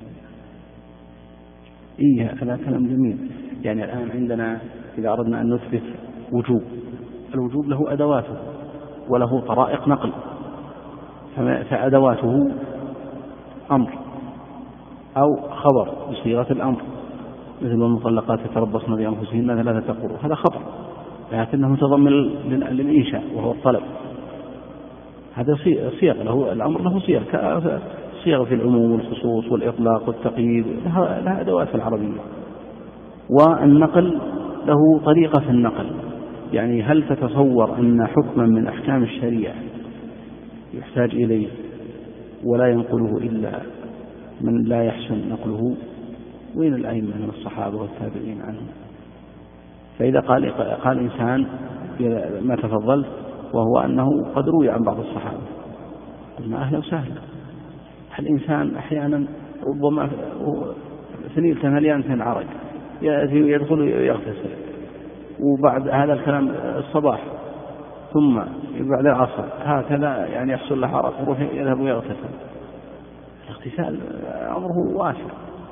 Speaker 1: هذا كلام جميل. الآن عندنا إذا أردنا أن نثبت وجوب، الوجوب له أدواته وله طرائق نقل، فأدواته أمر أو خبر بصيغة الأمر، مثل المطلقات يتربصن بأنفسهن 3 قروء، هذا خبر لكنه متضمن للإنشاء وهو الطلب. هذا صيغ له الأمر، له صيغ في العموم والخصوص والإطلاق والتقييد، لها أدوات في العربية. والنقل له طريقة في النقل، هل تتصور أن حكما من أحكام الشريعة يحتاج إليه ولا ينقله إلا من لا يحسن نقله؟ وين الأئمة من الصحابة والتابعين عنهم؟ فإذا قال إنسان ما تفضلت وهو أنه قد روي عن بعض الصحابة، قلنا أهلا وسهلا. الإنسان أحيانا ربما سنيل مليان في العرق يدخل يغتسل، وبعد هذا الكلام الصباح ثم بعد العصر هكذا يحصل له عرق يروح يذهب ويغتسل. الاغتسال أمره واسع،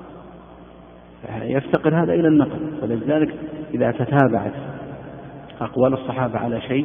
Speaker 1: يفتقر هذا إلى النقل. ولذلك إذا تتابعت أقوال الصحابة على شيء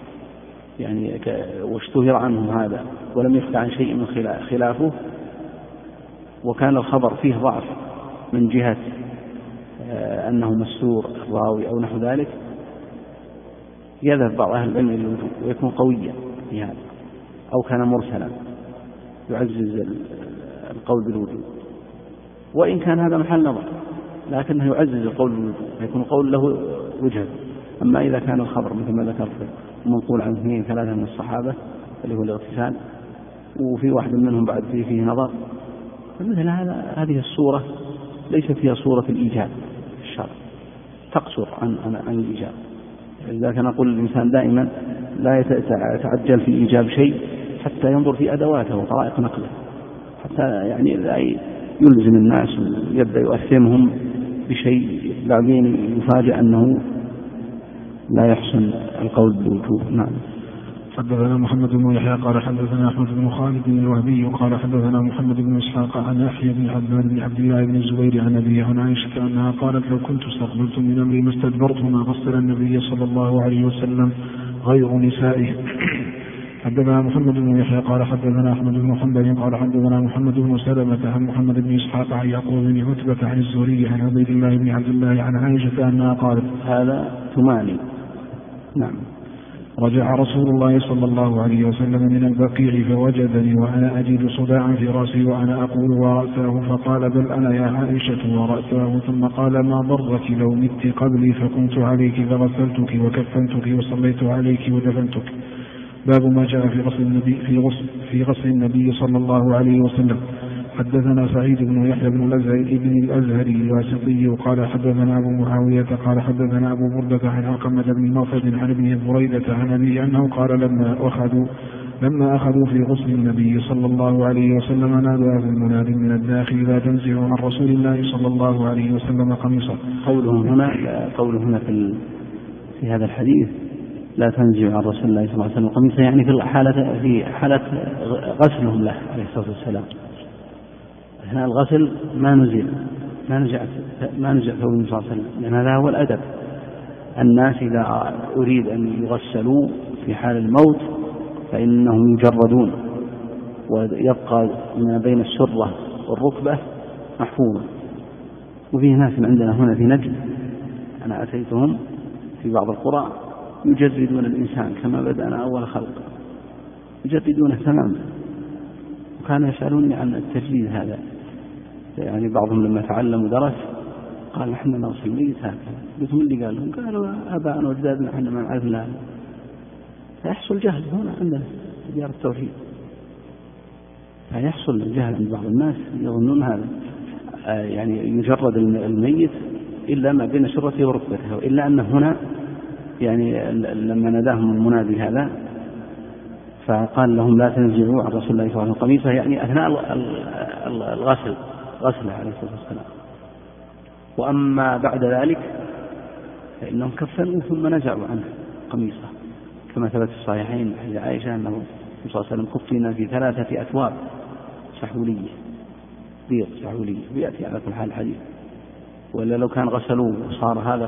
Speaker 1: واشتهر عنهم هذا ولم يخفى عن شيء من خلافه، وكان الخبر فيه ضعف من جهة أنه مستور الراوي أو نحو ذلك، يذهب بعض أهل العلم إلى الوجوب ويكون قويا في هذا، أو كان مرسلا يعزز القول بالوجوب، وإن كان هذا محل نظر لكنه يعزز القول بالوجوب فيكون القول له وجهة. أما إذا كان الخبر مثل ما ذكرت منقول عن 2-3 من الصحابة اللي هو الاغتسال، وفي واحد منهم بعد فيه نظر، فمثل هذه الصورة ليست فيها صورة الإيجاب في الشرع، تقصر عن الإيجاب. لذلك نقول الإنسان دائما لا يتعجل في إيجاب شيء حتى ينظر في أدواته وطرائق نقله، حتى لا يلزم الناس يبدأ يؤثمهم بشيء بعدين يفاجأ أنه لا يحسن القول بالوجوب. نعم.
Speaker 2: حدثنا محمد بن يحيى قال حدثنا أحمد بن خالد بن الوهبي قال حدثنا محمد بن إسحاق عن يحيى بن عبد الله بن الزبير عن أبيه عن عائشة أنها قالت: لو كنت استقبلت من أمري ما استدبرت ما غسل النبي صلى الله عليه وسلم غير نسائه. حدثنا محمد بن يحيى قال حدثنا أحمد بن حنبل قال حدثنا محمد بن سلمة عن محمد بن إسحاق عن يعقوب بن عتبة عن الزهري عن عبيد الله بن عبد الله عن عائشة أنها قالت:
Speaker 1: هذا ثماني. نعم.
Speaker 2: رجع رسول الله صلى الله عليه وسلم من البقيع فوجدني وأنا أجد صداعا في رأسي وأنا أقول ورأساه، فقال: بل أنا يا عائشة ورأساه. ثم قال: ما ضرك لو مت قبلي فكنت عليك فغسلتك وكفنتك وصليت عليك ودفنتك. باب ما جاء في غسل النبي صلى الله عليه وسلم. حدثنا سعيد بن يحيى بن الأزهري الواسطي قال حدثنا أبو معاوية قال حدثنا أبو بردة عن علقمة بن مرثد عن ابن بريدة عن أبيه أنه قال لما أخذوا في غسل النبي صلى الله عليه وسلم نادى في المناد من الداخل لا تنزعوا عن رسول الله صلى الله عليه وسلم قميصا.
Speaker 1: قوله هنا في هذا الحديث لا تنزعوا عن رسول الله صلى الله عليه وسلم قميصا، يعني في حالة غسلهم له عليه الصلاة والسلام. أثناء الغسل ما نزع ثوب النبي صلى الله عليه وسلم، لأن هذا هو الأدب. الناس إذا أريد أن يغسلوا في حال الموت فإنهم يجردون ويبقى ما بين السرة والركبة محفوظا. وفيه ناس عندنا هنا في نجد أنا أتيتهم في بعض القرى يجردون الإنسان كما بدأنا أول خلق، يجردونه تماما. وكانوا يسألوني عن التجريد هذا، يعني بعضهم لما تعلم ودرس قال نحن نغسل الميت هكذا. قلت من اللي قال لهم؟ قالوا آباءنا وأجدادنا احنا ما نعرفنا. فيحصل جهل هنا عندنا في ديار التوحيد، فيحصل الجهل عند بعض الناس يظنون هذا، يعني يجرد الميت إلا ما بين سرته وركبته، إلا أن هنا يعني لما ناداهم المنادي هذا فقال لهم لا تنزعوا عن رسول الله صلى الله عليه وسلم قميصه، يعني أثناء غسله عليه الصلاة والسلام. وأما بعد ذلك فإنهم كفنوا ثم نزعوا عنه قميصه، كما ثبت في الصحيحين عن عائشة أنه صلى الله عليه وسلم كفن في 3 أثواب سحولية، بيض سحولية، ويأتي على كل حال الحديث. وإلا لو كان غسلوه صار هذا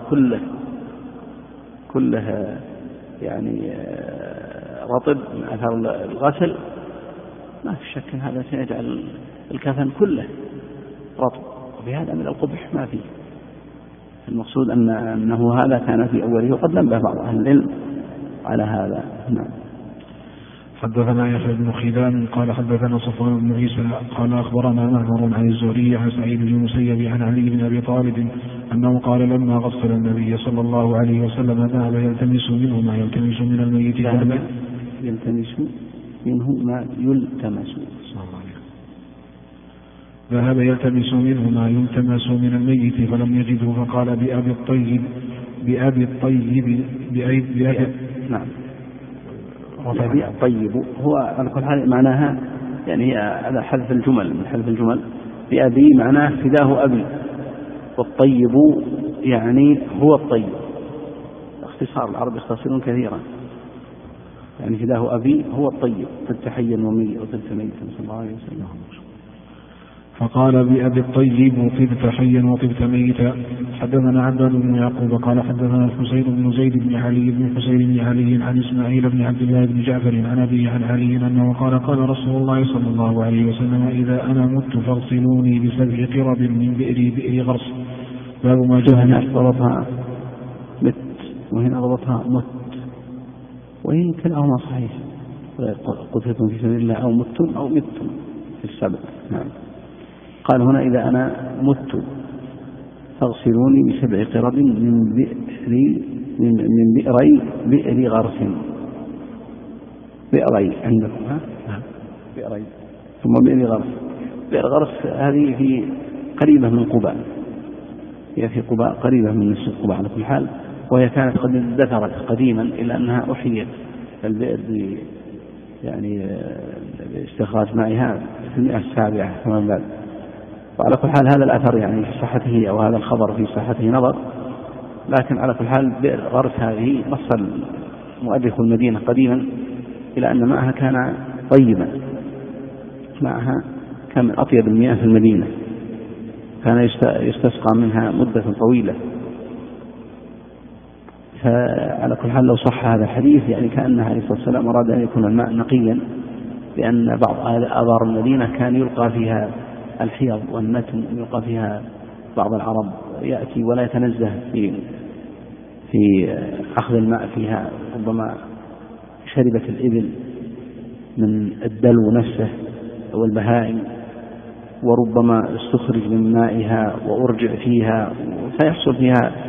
Speaker 1: كله يعني رطب من أثر الغسل، ما في شك أن هذا سيجعل الكفن كله رطب، وبهذا من القبح ما فيه. المقصود أنه هذا كان في أوله، وقد نبه بعض أهل العلم على هذا. نعم.
Speaker 2: حدثنا يحيى بن خلال قال حدثنا صفوان بن عيسى قال أخبرنا معمر عن الزهري عن سعيد بن المسيب عن علي بن أبي طالب أنه قال لما غسل النبي صلى الله عليه وسلم ذهب يلتمس منه ما يلتمس من الميت، ذهب يلتمس منه ما يلتمس من الميت فلم يجده، فقال بأبي الطيب
Speaker 1: نعم. الطيب هو على كل حال معناها يعني هذا حذف الجمل، من حذف الجمل. بأبي معناه فداه أبي، والطيب يعني هو الطيب. اختصار العرب يختصرون كثيرا، يعني فداه أبي هو الطيب، طبت حيا وميتا وطبت ميتا صلى الله عليه وسلم.
Speaker 2: فقال بأبي الطيب وطبت حيا وطبت ميتا. حدثنا عباد بن يعقوب قال حدثنا الحسين بن زيد بن علي بن حسين بن علي عن إسماعيل بن عبد الله بن جعفر عن أبي عن علي أنه قال رسول الله صلى الله عليه وسلم إذا أنا مت فاغسلوني ب7 قرب من بئر غرس. باب ما جاء
Speaker 1: هنا ضبطها مت وهنا ضبطها مت، وهي كلاهما صحيح، قتلتم في سبيل الله أو متم أو متم في 7. نعم. قال هنا إذا أنا مت فاغسلوني ب7 قرب من بئر غرس. بئري عندكم بئري ثم بئر غرس. بئر غرس هذه في قريبة من قباء، هي في قباء قريبة من مسجد قباء على كل حال، وهي كانت قد اندثرت قديما إلى أنها أحيت البئر يعني باستخراج مائها في 107 ومن بعد. وعلى كل حال هذا الأثر يعني في صحته، أو هذا الخبر في صحته نظر، لكن على كل حال بئر غرس هذه نص مؤرخ المدينة قديما إلى أن ماءها كان طيبا، ماءها كان من أطيب المياه في المدينة، كان يستسقى منها مدة طويلة. فعلى كل حال لو صح هذا الحديث يعني كأنها عليه الصلاة والسلام أراد أن يكون الماء نقيا، لأن بعض آبار المدينة كان يلقى فيها الحيض والنتن، يلقى فيها بعض العرب يأتي ولا يتنزه في أخذ الماء فيها، ربما شربت الإبل من الدلو نفسه والبهائم، وربما استخرج من مائها وأرجع فيها، فيحصل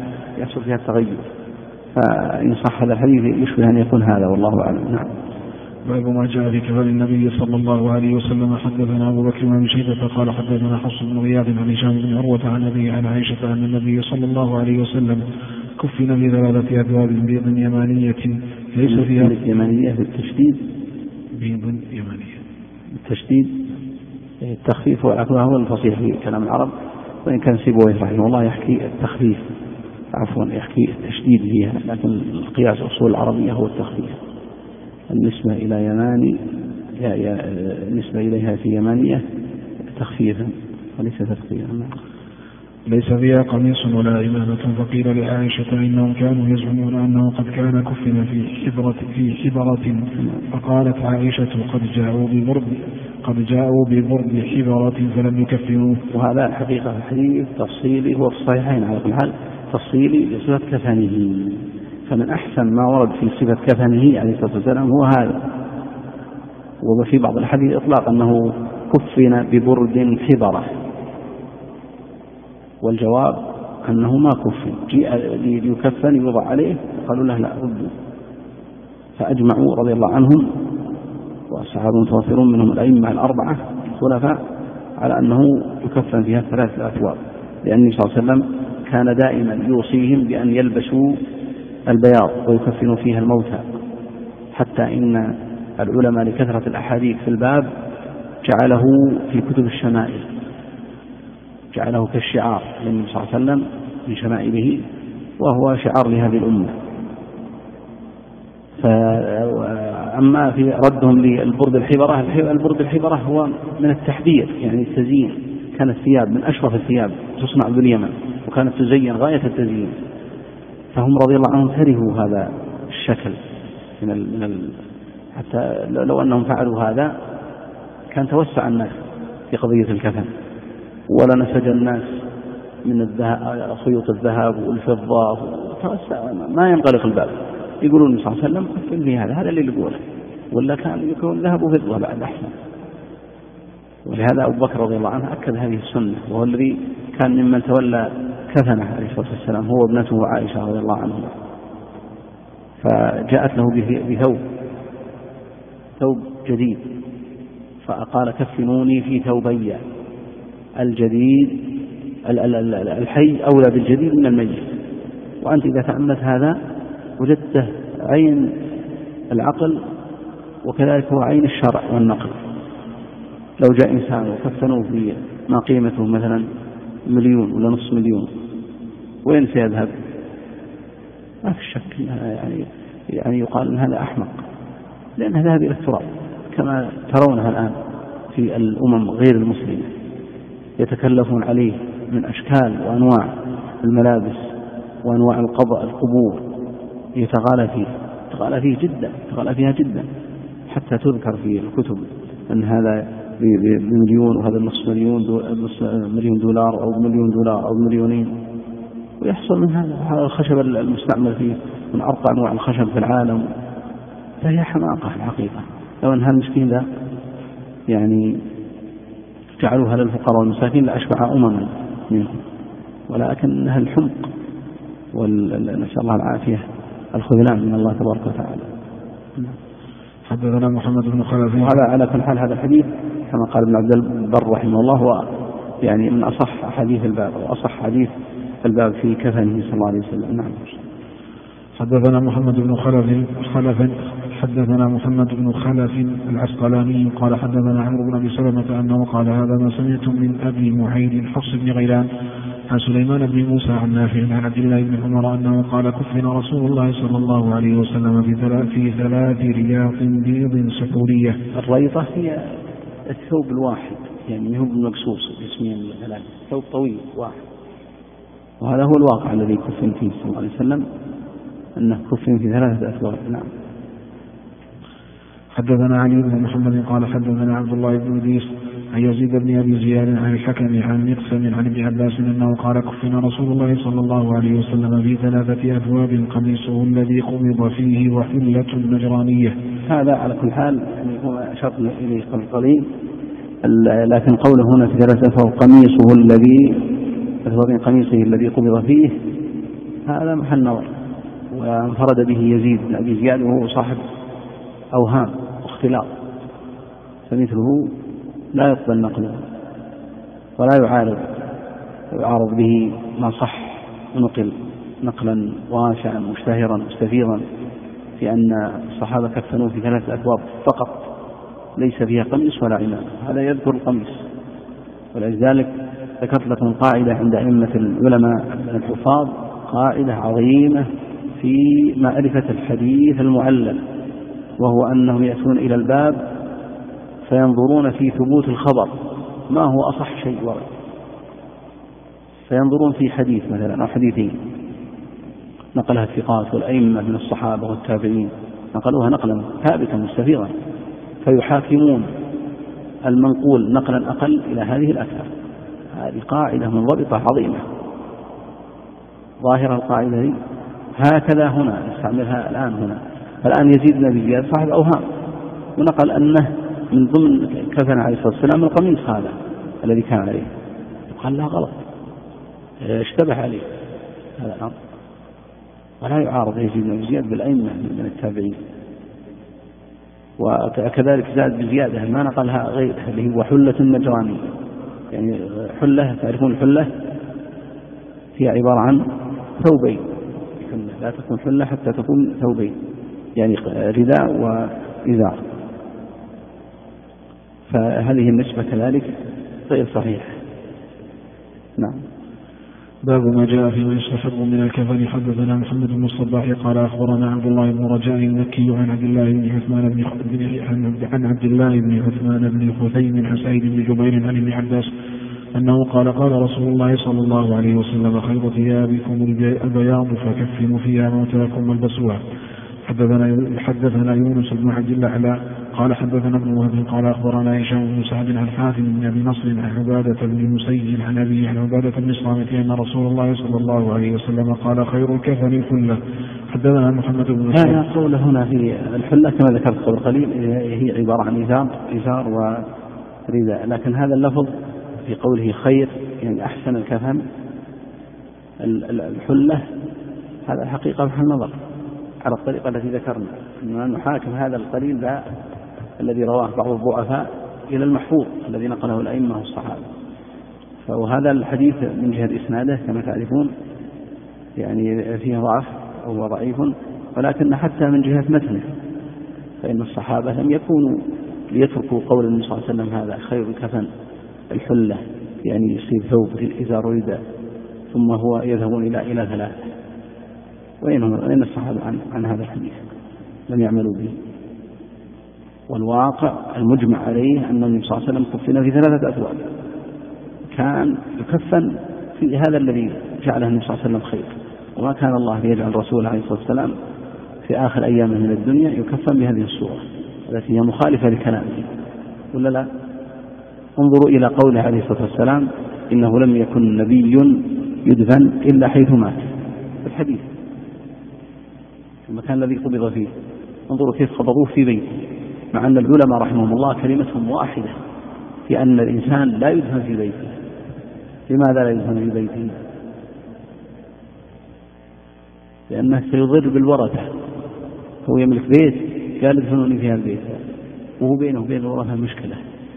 Speaker 1: فيها التغير. فإن صح هذا الحديث يشبه أن يكون هذا، والله أعلم. نعم.
Speaker 2: باب ما جاء في كفن النبي صلى الله عليه وسلم. حدثنا أبو بكر بن أبي شيبة قال حدثنا حفص بن غياث عن هشام بن عروة عن أبيه عن عائشة أن النبي صلى الله عليه وسلم كفن في 3 أثواب بيض يمانية ليس فيها
Speaker 1: يمانية بالتشديد،
Speaker 2: بيض يمانية
Speaker 1: بالتشديد التخفيف هو الفصيح في كلام العرب، وإن كان سيبويه رحمه الله يحكي التخفيف، عفوا يحكي التشديد فيها، لكن القياس أصول العربية هو التخفيف. النسبة إلى يماني النسبة إليها في يمانية تخفيفا وليس تثقيلا.
Speaker 2: ليس فيها قميص ولا عمامة. فقيل لعائشة إنهم كانوا يزعمون أنه قد كان كفن في حبرة فقالت عائشة قد جاءوا ببرد حبرة فلم يكفنوه.
Speaker 1: وهذا حقيقة الحديث تفصيلي هو في الصحيحين على كل حال، تفصيلي لصفة كفنه، فمن أحسن ما ورد في صفة كفنه عليه الصلاة والسلام هو هذا. وفي بعض الحديث إطلاق أنه كفن ببرد حبرة، والجواب أنه ما كفن، جاء ليكفن يوضع عليه قالوا له لا ردوا، فأجمعوا رضي الله عنهم والصحابة المتوفرون منهم الأئمة 4 الخلفاء على أنه يكفن فيها 3 أثواب، لأن النبي صلى الله عليه وسلم كان دائما يوصيهم بأن يلبسوا البياض ويكفنوا فيها الموتى، حتى إن العلماء لكثرة الأحاديث في الباب جعله في كتب الشمائل، جعله كالشعار للنبي صلى الله عليه وسلم من شمائله، وهو شعار لهذه الأمة. أما في ردهم للبرد الحبرة، البرد الحبرة هو من التحبير، يعني التزيين، كانت ثياب من أشرف الثياب تصنع باليمن وكانت تزين غاية التزيين، فهم رضي الله عنهم كرهوا هذا الشكل حتى لو أنهم فعلوا هذا كان توسع الناس في قضية الكفن، ولا نسج الناس من الذهب خيوط الذهب والفضة، ما ينغلق الباب، يقولون النبي صلى الله عليه وسلم كفن في هذا اللي يقوله، ولا كان يكون ذهب وفضة بعد أحسن. ولهذا أبو بكر رضي الله عنه أكد هذه السنة، وهو الذي كان ممن تولى كفنه عليه الصلاة والسلام هو ابنته عائشة رضي الله عنها، فجاءت له ثوب جديد فقال كفنوني في ثوبي، الجديد الحي أولى بالجديد من الميت. وأنت إذا تأملت هذا وجدته عين العقل وكذلك هو عين الشرع والنقل. لو جاء إنسان وكفنوه في ما قيمته مثلا 1,000,000 ولا نصف مليون، وين سيذهب؟ ما في شك يعني يقال أن هذا أحمق، لأنه ذهب إلى التراب كما ترونها الآن في الأمم غير المسلمة، يتكلفون عليه من أشكال وأنواع الملابس وأنواع القبور، يتغالى فيها جدا حتى تذكر في الكتب أن هذا ب1,000,000 وهذا $500,000 دولار أو $1,000,000 أو $1,000,000، ويحصل من هذا الخشب المستعمل فيه من أرقى أنواع الخشب في العالم. فهي حماقة الحقيقة، لو أن هالمسكين ذا يعني جعلوها للفقراء والمساكين لأشبع أمما منهم، ولكنها الحمق ونسأل الله العافية، الخذلان من الله تبارك وتعالى.
Speaker 2: حدثنا محمد بن خلف.
Speaker 1: وهذا على كل حال هذا الحديث كما قال ابن عبد البر رحمه الله هو يعني من أصح حديث الباب وأصح حديث الباب في كفنه صلى الله عليه وسلم. نعم.
Speaker 2: حدثنا محمد بن حدثنا محمد بن خلف العسقلاني قال حدثنا عمرو بن أبي سلمة أنه قال هذا ما سمعت من أبي محيد حفص بن غيلان عن سليمان بن موسى عن نافع عن عبد الله بن عمر أنه قال كفن رسول الله صلى الله عليه وسلم في 3 رياض بيض سحورية.
Speaker 1: الريضة هي الثوب الواحد، يعني هو المقصوص باسمين 3، ثوب طويل واحد، وهذا هو الواقع الذي كفن فيه صلى الله عليه وسلم، أنه كفن في 3 أثواب. نعم.
Speaker 2: حدثنا علي بن محمد قال حدثنا عبد الله بن إدريس عن يزيد بن أبي زياد عن الحكم عن مقسم عن ابن عباس أنه قال كفن رسول الله صلى الله عليه وسلم في 3 أثواب قميصه الذي قبض فيه وحلة نجرانية.
Speaker 1: هذا على كل حال يعني هو أشرنا إليه قبل قليل، لكن قوله هنا في 3 أثواب قميصه الذي قبض فيه هذا محل نظر، وانفرد به يزيد بن أبي زياد وهو صاحب أوهام اختلاط، فمثله لا يقبل نقله ولا يعارض به ما صح ونقل نقلا واسعا مشتهرا مستفيضا في أن الصحابة كفنوا في 3 أثواب فقط ليس فيها قميص ولا عمامة، هذا يذكر القميص. ولذلك ذكرت لكم قاعدة عند أئمة العلماء الحفاظ، قاعدة عظيمة في معرفة الحديث المعلل، وهو أنهم يأتون إلى الباب فينظرون في ثبوت الخبر ما هو أصح شيء ورد، فينظرون في حديث مثلا أو حديثين نقلها الثقات والأئمة من الصحابة والتابعين، نقلوها نقلا ثابتا مستفيضا، فيحاكمون المنقول نقلا أقل إلى هذه الآثار. هذه قاعدة منضبطة عظيمة ظاهرة القاعدة دي. هكذا هنا نستعملها الآن يزيدنا بزيادة صاحب أوهام، ونقل أنه من ضمن كفن عليه الصلاة والسلام القميص هذا الذي كان عليه، قال لا غلط اشتبه عليه هذا الأمر، ولا يعارض يزيدنا بزيادة بالأئمة من التابعين. وكذلك زاد بزيادة ما نقلها غيره اللي هو حلة النجراني، يعني حلة، تعرفون الحلة هي عبارة عن ثوبين، لا تكون حلة حتى تكون ثوبين، يعني رداء وإزار، فهذه النسبة كذلك غير صحيح. نعم.
Speaker 2: باب ما جاء فيما يستحب من الكفن. حدثنا محمد بن الصباح قال أخبرنا عبد الله بن رجاء المكي عن عبد الله بن عثمان بن خثيم عن سعيد بن جبير عن ابن عباس أنه قال قال رسول الله صلى الله عليه وسلم خير ثيابكم البياض فكفنوا فيها موتاكم والبسوها. حدثنا يونس بن عبد الله قال حدثنا ابن وهب قال أخبرنا هشام بن سعد عن حاتم بن أبي نصر عن عبادة بن مسيج عن أبيه عن عبادة بن الصامت أن رسول الله صلى الله عليه وسلم قال خير الكفن الحلة. حدثنا محمد بن
Speaker 1: هذا قول هنا في الحلة كما ذكرت قبل قليل هي عبارة عن إزار ورداء، لكن هذا اللفظ في قوله خير يعني أحسن الكفن الحلة، هذا حقيقة محل نظر على الطريقة التي ذكرنا، أن نحاكم هذا القليل ذا الذي رواه بعض الضعفاء إلى المحفوظ الذي نقله الأئمة والصحابة. فهذا الحديث من جهة إسناده كما تعرفون يعني فيه ضعف أو ضعيف، ولكن حتى من جهة متنه فإن الصحابة لم يكونوا ليتركوا قول النبي صلى الله عليه وسلم هذا خير الكفن الحلة، يعني يصيب ثوب إزار رداء ثم هو يذهبون إلى 3. وين الصحابة عن هذا الحديث؟ لم يعملوا به. والواقع المجمع عليه أن النبي صلى الله عليه وسلم كفن في 3 أثواب، كان يكفن في هذا الذي جعله النبي صلى الله عليه وسلم خير، وما كان الله ليجعل الرسول عليه الصلاة والسلام في آخر أيامه من الدنيا يكفن بهذه الصورة التي هي مخالفة لكلامه، ولا لا؟ انظروا إلى قوله عليه الصلاة والسلام إنه لم يكن نبي يدفن إلا حيث مات، في الحديث المكان الذي قبض فيه. انظروا كيف قبضوه في بيته، مع أن العلماء رحمهم الله كلمتهم واحدة في أن الإنسان لا يدفن في بيته. لماذا لا يدفن في بيته؟ لأنه سيضر بالورثة، هو يملك بيت قال ادفنوني في هذا البيت، وهو بينه وبين الورثة مشكلة،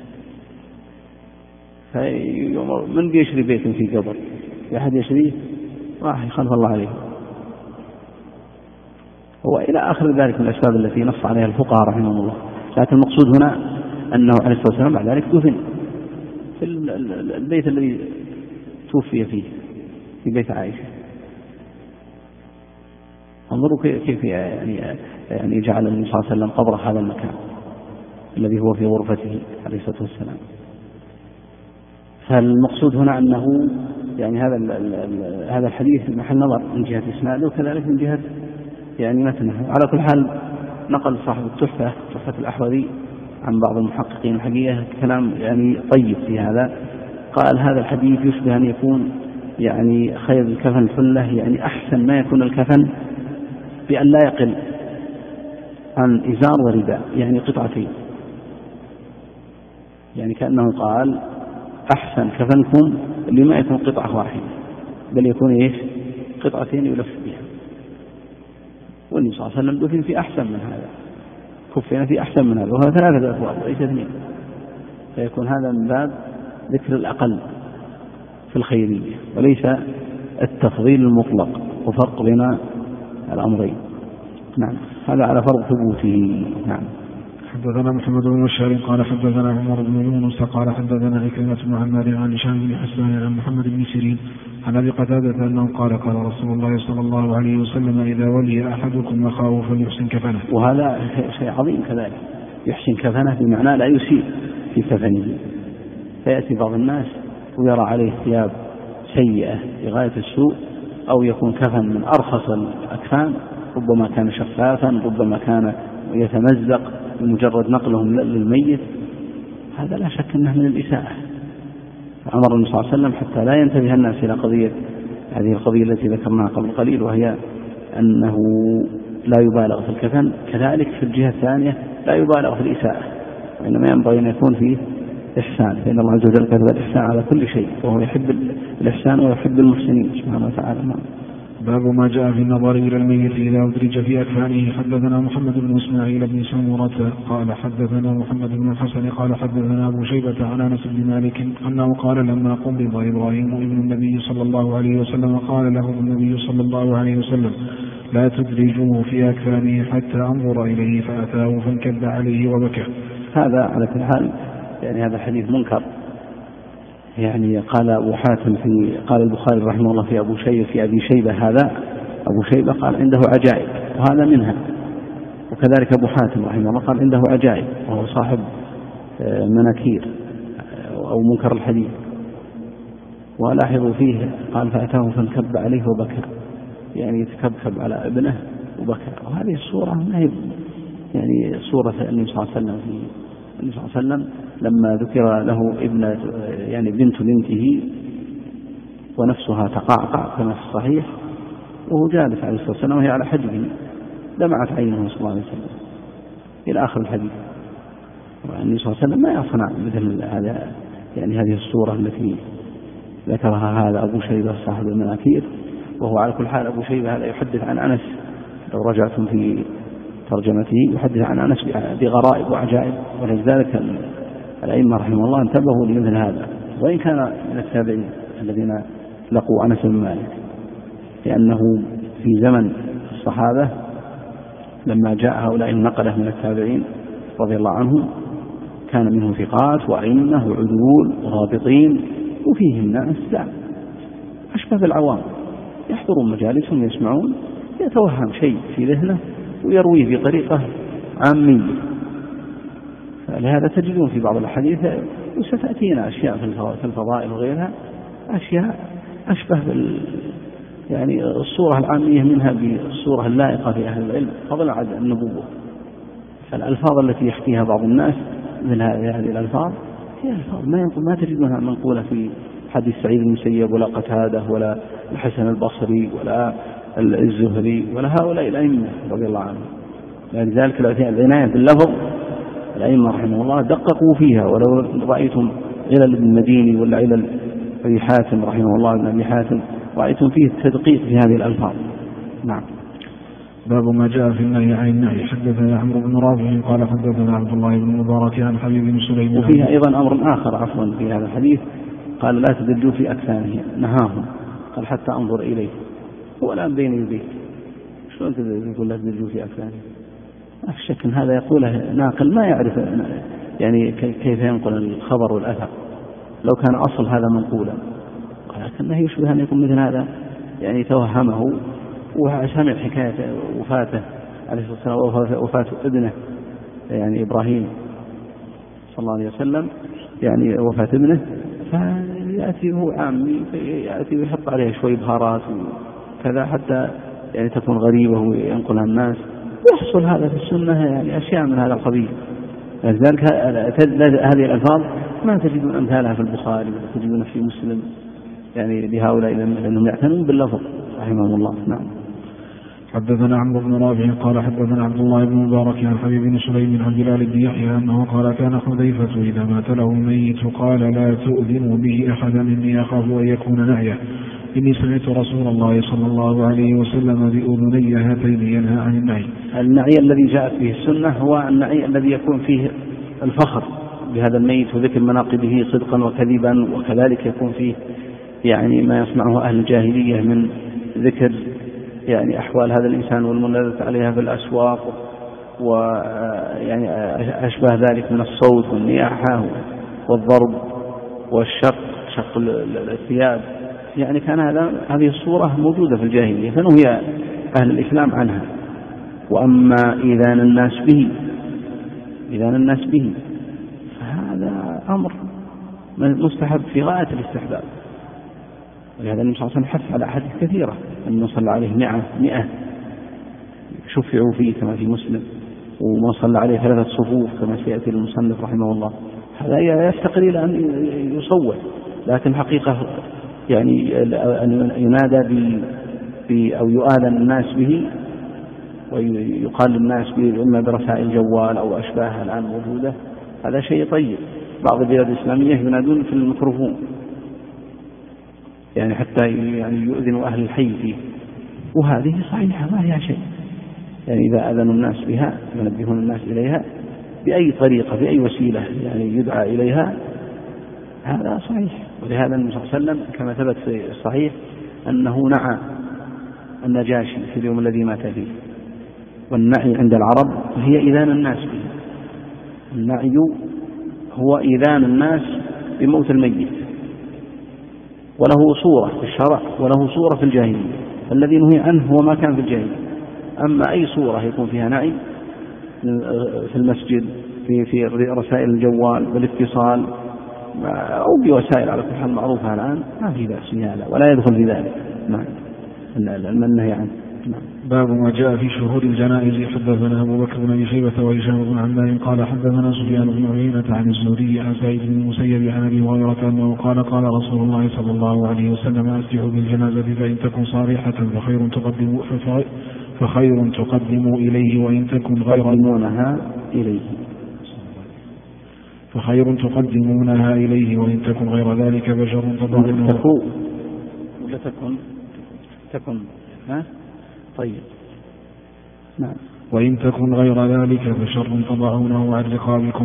Speaker 1: من بيشري بيت في قبر؟ في أحد يشريه؟ راح يخلف الله عليه. وإلى آخر ذلك من الأسباب التي نص عليها الفقهاء رحمهم الله. لكن المقصود هنا أنه عليه الصلاة والسلام بعد ذلك دفن في البيت الذي توفي فيه، في بيت عائشة. انظروا كيف يعني جعل النبي صلى الله عليه وسلم قبر هذا المكان الذي هو في غرفته عليه الصلاة والسلام. فالمقصود هنا أنه يعني هذا الحديث محل نظر من جهة إسناده وكذلك من جهة يعني متنه. على كل حال نقل صاحب تحفة الأحوذي عن بعض المحققين الحقيقة كلام يعني طيب في هذا، قال هذا الحديث يشبه أن يكون يعني خير الكفن الحلة، يعني أحسن ما يكون الكفن بأن لا يقل عن إزار ورداء، يعني قطعتين، يعني كأنه قال أحسن كفنكم اللي ما يكون قطعة واحدة بل يكون إيش؟ قطعتين يلف بها. والنبي صلى الله عليه وسلم دفن في أحسن من هذا، كفن في أحسن من هذا، وهو 3 أثواب وليس 2، فيكون هذا من باب ذكر الأقل في الخيرية وليس التفضيل المطلق، وفرق بين الأمرين. نعم، هذا على فرض ثبوته. نعم.
Speaker 2: حدثنا محمد بن بشار قال حدثنا عمر بن يونس قال حدثنا عكرمة بن عمار عن هشام بن حسان عن محمد بن سيرين عن أبي قتادة أنه قال قال رسول الله صلى الله عليه وسلم: إذا ولي أحدكم أخاه فليحسن كفنه.
Speaker 1: وهذا شيء عظيم كذلك، يحسن كفنه بمعنى لا يسيء في كفنه، فيأتي بعض الناس ويرى عليه ثياب سيئة لغاية السوء، أو يكون كفن من أرخص الأكفان، ربما كان شفافا، ربما كان يتمزق بمجرد نقلهم للميت، هذا لا شك أنه من الإساءة. فأمر النبي صلى الله عليه وسلم حتى لا ينتبه الناس إلى هذه القضية التي ذكرناها قبل قليل، وهي أنه لا يبالغ في الكفن، كذلك في الجهة الثانية لا يبالغ في الإساءة، وإنما ينبغي أن يكون فيه إحسان، فإن الله عز وجل كتب الإحسان على كل شيء، وهو يحب الإحسان ويحب المحسنين سبحانه وتعالى.
Speaker 2: باب ما جاء في النظر إلى الميت إذا أدرج في أكفانه. حدثنا محمد بن إسماعيل بن سمورة قال حدثنا محمد بن الحسن قال حدثنا أبو شيبة عن أنس بن مالك أنه قال: لما قبض إبراهيم ابن النبي صلى الله عليه وسلم قال له النبي صلى الله عليه وسلم: لا تدرجوه في أكفانه حتى أنظر إليه، فأتاه فانكب عليه وبكى.
Speaker 1: هذا على كل حال يعني هذا حديث منكر. يعني قال أبو حاتم قال البخاري رحمه الله في أبي شيبة، هذا أبو شيبة قال عنده عجائب، وهذا منها. وكذلك أبو حاتم رحمه الله قال عنده عجائب، وهو صاحب مناكير أو منكر الحديث. ولاحظوا فيه قال: فأتاه فانكب عليه وبكى، يعني يتكبكب على ابنه وبكى. وهذه الصورة ما هي يعني صورة النبي صلى الله عليه وسلم. النبي صلى الله عليه وسلم لما ذكر له ابنة يعني بنت بنته ونفسها تقعقع كما في الصحيح، وهو جالس عليه الصلاة والسلام وهي على حجبه، دمعت عينه صلى الله عليه وسلم إلى آخر الحديث. والنبي صلى الله عليه وسلم ما يصنع مثل هذا، يعني هذه الصورة التي ذكرها هذا أبو شيبة صاحب المناكير. وهو على كل حال أبو شيبة هذا يحدث عن أنس، لو رجعتم في ترجمته يحدث عن أنس بغرائب وعجائب، ولذلك الأئمة رحمه الله انتبهوا لمثل هذا، وإن كان من التابعين الذين لقوا أنس بن مالك، لأنه في زمن الصحابة لما جاء هؤلاء النقلة من التابعين رضي الله عنهم كان منهم ثقات وأئمة وعدول ورابطين، وفيهم ناس لا أشبه بالعوام يحضرون مجالسهم يسمعون، يتوهم شيء في ذهنه ويرويه بطريقة عامية. فلهذا تجدون في بعض الحديث وستأتينا أشياء في الفضائل وغيرها، أشياء أشبه يعني الصورة العامية منها بالصورة اللائقة في أهل العلم فضلا عن النبوة. فالألفاظ التي يحكيها بعض الناس مثل هذه الألفاظ هي ألفاظ ما تجدونها منقولة في حديث سعيد بن المسيب ولا قتادة ولا الحسن البصري ولا الزهري ولا هؤلاء الأئمة رضي الله عنهم. لذلك العناية باللفظ الأئمة رحمه الله دققوا فيها. ولو رأيتم علل ابن المديني ولا علل أبي حاتم رحمه الله ابن أبي حاتم رأيتم فيه التدقيق في هذه الألفاظ. نعم.
Speaker 2: باب ما جاء في النهي عن النهي. حدثنا عمرو بن رافع قال حدثنا عبد الله بن مبارك عن حبيب بن سليمان.
Speaker 1: وفيها أيضا أمر آخر في هذا الحديث، قال: لا تدرجوا في أكفانه، نهاهم، قال: حتى أنظر إليه. هو الآن بين البيت، شلون تقول لا تدرجوا في أكفانه؟ ما في شك هذا يقوله ناقل ما يعرف يعني كيف ينقل الخبر والأثر، لو كان أصل هذا منقولا، لكنه يشبه أن يكون مثل هذا يعني توهمه وسمع حكاية وفاته عليه الصلاة والسلام، وفاة ابنه يعني إبراهيم صلى الله عليه وسلم، يعني وفاة ابنه، فيأتي هو عامي يأتي ويحط عليه شوي بهارات وكذا حتى يعني تكون غريبة وينقلها الناس، يحصل هذا في السنة يعني أشياء من هذا القبيل. لذلك هذه الألفاظ ما تجدون أمثالها في البخاري ولا تجدون في مسلم، يعني لهؤلاء لأنهم يعتنون باللفظ رحمهم الله. نعم.
Speaker 2: حدثنا عمرو بن رافع قال حدثنا عبد الله بن مبارك عن حبيب بن سليم عن بلال بن يحيى أنه قال كان حذيفة إذا مات له الميت قال لا تؤذنوا به أحدا إني أخاف أن يكون نعيه إني سمعت رسول الله صلى الله عليه وسلم بأذني هاتين ينهى عن النعي.
Speaker 1: النعي الذي جاءت به السنة هو النعي الذي يكون فيه الفخر بهذا الميت وذكر مناقبه صدقا وكذبا، وكذلك يكون فيه يعني ما يصنعه أهل الجاهلية من ذكر يعني أحوال هذا الإنسان والمنادة عليها في الأسواق ويعني أشبه ذلك من الصوت والنياحة والضرب والشق شق الثياب. يعني كان هذه الصورة موجودة في الجاهلية فنهي أهل الإسلام عنها. وأما إذان الناس به فهذا أمر مستحب في غاية الاستحباب، ولهذا النبي صلى الله عليه وسلم حث على أحاديث كثيرة أن صلى عليه 100 شفعوا فيه كما في مسلم، وما صلى عليه 3 صفوف كما سيأتي المصنف رحمه الله. هذا يفتقر إلى أن يصوت، لكن حقيقة يعني أن ينادى أو يؤذن الناس به ويقال للناس إما برسائل جوال أو أشباهها الآن موجودة، هذا شيء طيب. بعض البلاد الإسلامية ينادون في الميكروفون يعني حتى يعني يؤذن أهل الحي فيه، وهذه صحيحة ما فيها شيء. يعني إذا أذنوا الناس بها ينبهون الناس إليها بأي طريقة بأي وسيلة يعني يدعى إليها، هذا صحيح. ولهذا النبي صلى الله عليه وسلم كما ثبت في الصحيح أنه نعى النجاشي في اليوم الذي مات فيه. والنعي عند العرب هي إذان الناس به. النعي هو إذان الناس بموت الميت، وله صورة في الشرع وله صورة في الجاهلية. الذي نهي عنه هو ما كان في الجاهلية. أما أي صورة يكون فيها نعي في المسجد في رسائل الجوال بالاتصال أو بوسائل على كل حال معروفة الآن ما في بأس في هذا ولا يدخل في ذلك. نعم النهي عنه.
Speaker 2: باب ما جاء في شهود الجنائز. حدثنا أبو بكر بن أبي شيبة وهشام بن عمار قال حدثنا سفيان بن عيينة عن الزهري عن سعيد بن المسيب عن أبي هريرة أنه قال قال رسول الله صلى الله عليه وسلم أسرعوا بالجنازة فإن تكن صريحة فخير تقدموا إليه وإن تكن غير فخير تقدمونها إليه وإن تكن غير ذلك فشر تضعونها.
Speaker 1: ولا تكن طيب نعم.
Speaker 2: وإن تكن غير ذلك فشر تضعونه عن رقابكم.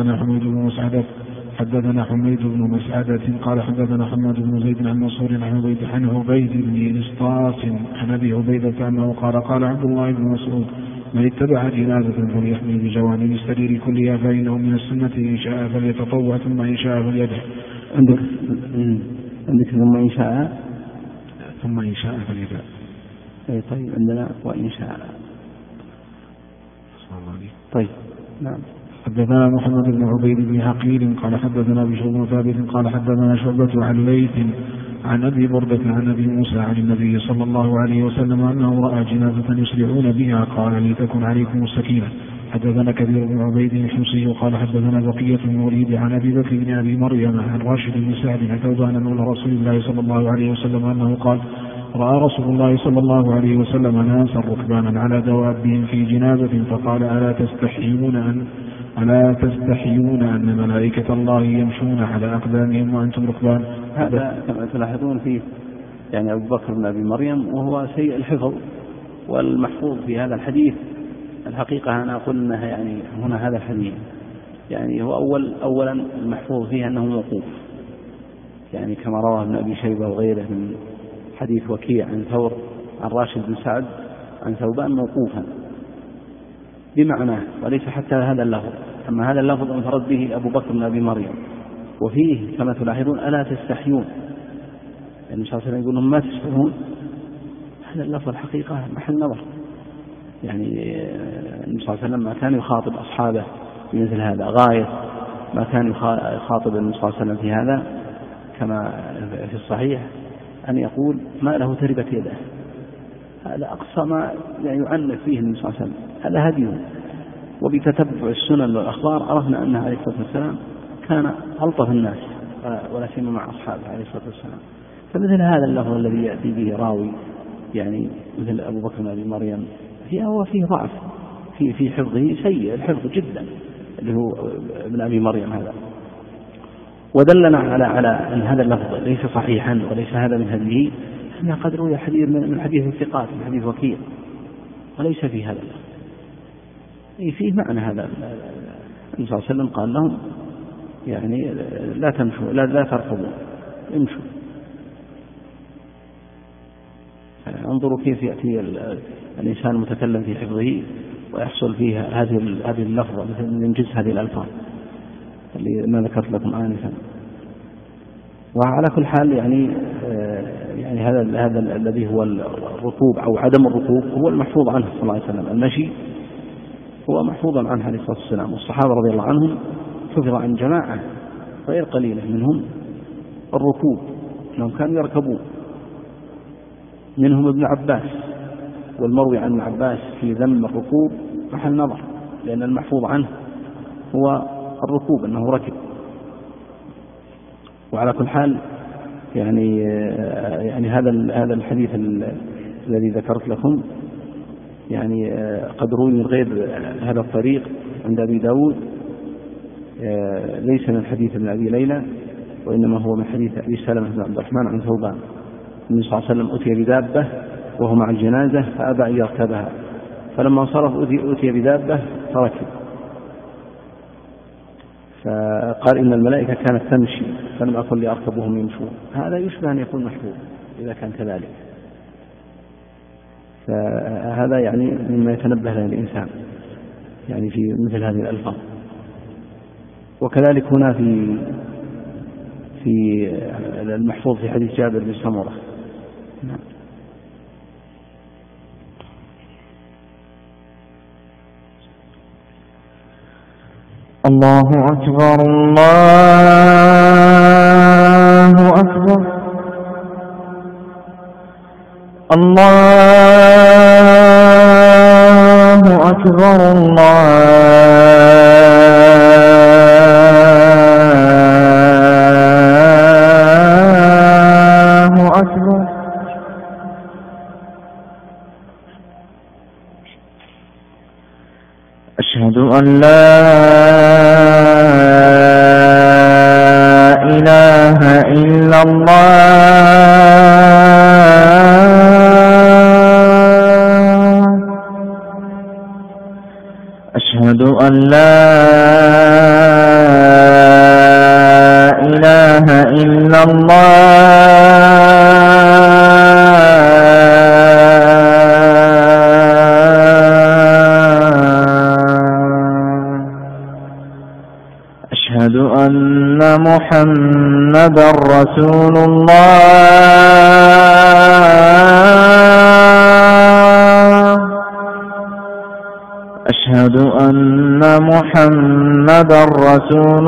Speaker 2: حدثنا حميد بن مسعدة قال حدثنا حماد بن زيد عن منصور عن عبيد بن نسطاس عن أبي عبيدة أنه قال عبد الله بن مسعود من اتبع جنازة فليحمل بجوانب السرير كلها فإنه من السنة إن شاء فليتطوع ثم إن شاء فليدع.
Speaker 1: عندك ثم إن شاء
Speaker 2: فليدع.
Speaker 1: طيب عندنا وإن شاء. طيب نعم.
Speaker 2: حدثنا محمد بن عبيد بن عقيل قال حدثنا بشر بن ثابت قال حدثنا شعبة عن ليث عن أبي بردة عن أبي موسى عن النبي صلى الله عليه وسلم أنه رأى جنازة يسرعون بها قال لتكن عليكم السكينة. حدثنا كثير بن عبيد الحمصي قال حدثنا بقية بن وليد عن أبي بكر بن أبي مريم عن راشد بن سعد عن ثوبان مولى رسول الله صلى الله عليه وسلم أنه قال رأى رسول الله صلى الله عليه وسلم ناسا ركبانا على دوابهم في جنازة فقال ألا تستحيون أن ملائكة الله يمشون على أقدامهم وأنتم ركبان.
Speaker 1: هذا كما تلاحظون فيه يعني أبو بكر بن أبي مريم وهو سيء الحفظ. والمحفوظ في هذا الحديث الحقيقة أنا أقول أنها يعني هنا هذا الحديث يعني هو أولا المحفوظ فيه أنه موقوف يعني كما رواه ابن أبي شيبة وغيره من حديث وكيع عن ثور عن راشد بن سعد عن ثوبان موقوفا بمعناه وليس حتى هذا اللفظ. أما هذا اللفظ انفرد به أبو بكر بن أبي مريم وفيه كما تلاحظون ألا تستحيون يعني النبي صلى الله عليه وسلم يقول لهم ما تستحيون. هذا اللفظ الحقيقة محل نظر يعني النبي صلى الله عليه وسلم ما كان يخاطب أصحابه بمثل هذا غاية ما كان يخاطب النبي صلى الله عليه وسلم في هذا كما في الصحيح أن يقول ما له تربت يده. هذا أقصى ما يعنف فيه النبي صلى الله عليه وسلم. هذا هديه. وبتتبع السنن والأخبار عرفنا أنه عليه الصلاة والسلام كان ألطف الناس ولا سيما مع أصحابه عليه الصلاة والسلام. فمثل هذا اللفظ الذي يأتي به راوي يعني مثل أبو بكر بن أبي مريم هو فيه ضعف في حفظه سيء الحفظ جدا، اللي هو ابن أبي مريم هذا. ودلنا على أن هذا اللفظ ليس صحيحا وليس هذا من هديه، أن قد روي حديث من حديث الثقات من حديث وكيع وليس في هذا اللفظ. فيه معنى هذا. النبي صلى الله عليه وسلم قال لهم يعني لا تمشوا لا تركضوا امشوا. انظروا كيف يأتي الإنسان المتكلم في حفظه ويحصل فيها هذه اللفظة من جنس هذه الألفاظ اللي ما ذكرت لكم آنفا. وعلى كل حال يعني هذا الذي هو الركوب أو عدم الركوب هو المحفوظ عنه صلى الله عليه وسلم. المشي هو محفوظ عنه عليه الصلاة والسلام، والصحابة رضي الله عنهم حفظ عن جماعة غير قليلة منهم الركوب، أنهم كانوا يركبون. منهم ابن عباس، والمروي عن ابن عباس في ذم الركوب محل نظر، لأن المحفوظ عنه هو الركوب أنه ركب. وعلى كل حال يعني هذا الحديث الذي ذكرت لكم يعني قد روي من غير هذا الطريق عند أبي داود، ليس من حديث ابن أبي ليلى، وإنما هو من حديث أبي سلمة بن عبد الرحمن عن ثوبان. النبي صلى الله عليه وسلم أتي بدابة وهو مع الجنازة فأبى أن يركبها، فلما انصرف أتي بدابة فركب، فقال إن الملائكة كانت تمشي فلم أقل لأركبهم يمشون. هذا يشبه أن يكون محفوظ إذا كان كذلك. فهذا يعني مما يتنبه له الإنسان يعني في مثل هذه الألفاظ. وكذلك هنا في المحفوظ في حديث جابر بن سمرة. نعم.
Speaker 3: الله أكبر الله أكبر الله أكبر الله أكبر. أشهد أن لا إله إلا الله أشهد أن لا إله إلا الله أشهد أن محمدا رسول الله أشهد أن محمدا رسول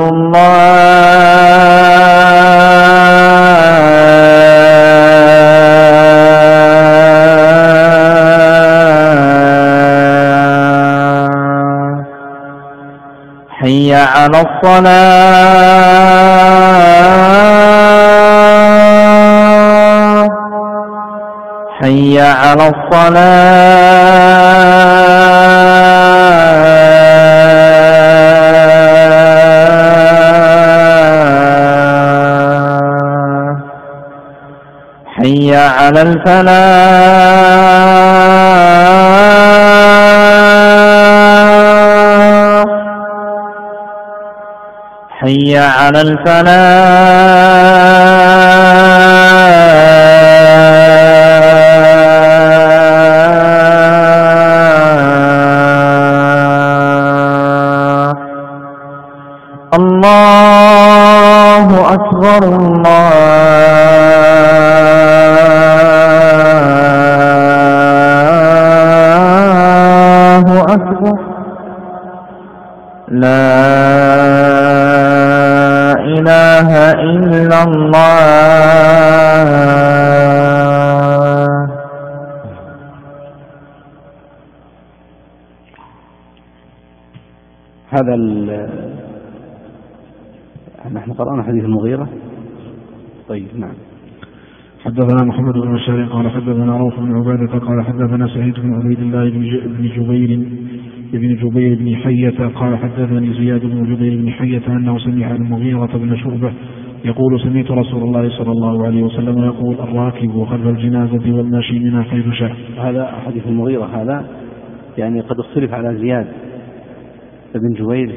Speaker 3: حي على الصلاة حي على الصلاة حي على الفلاح حي على الفلاح. الله أكبر الله أكبر. لا إله إلا الله.
Speaker 1: هذا نحن قرأنا حديث المغيرة. طيب نعم.
Speaker 2: حدثنا محمد بن بشار قال حدثنا روح بن عبادة قال حدثنا سعيد بن عبيد الله بن جبير بن حية قال حدثني زياد بن جبير بن حية أنه سمع المغيرة بن شعبة يقول سمعت رسول الله صلى الله عليه وسلم يقول الراكب خلف الجنازة والماشي منها حيث شاء.
Speaker 1: هذا حديث المغيرة هذا يعني قد اختلف على زياد بن جبير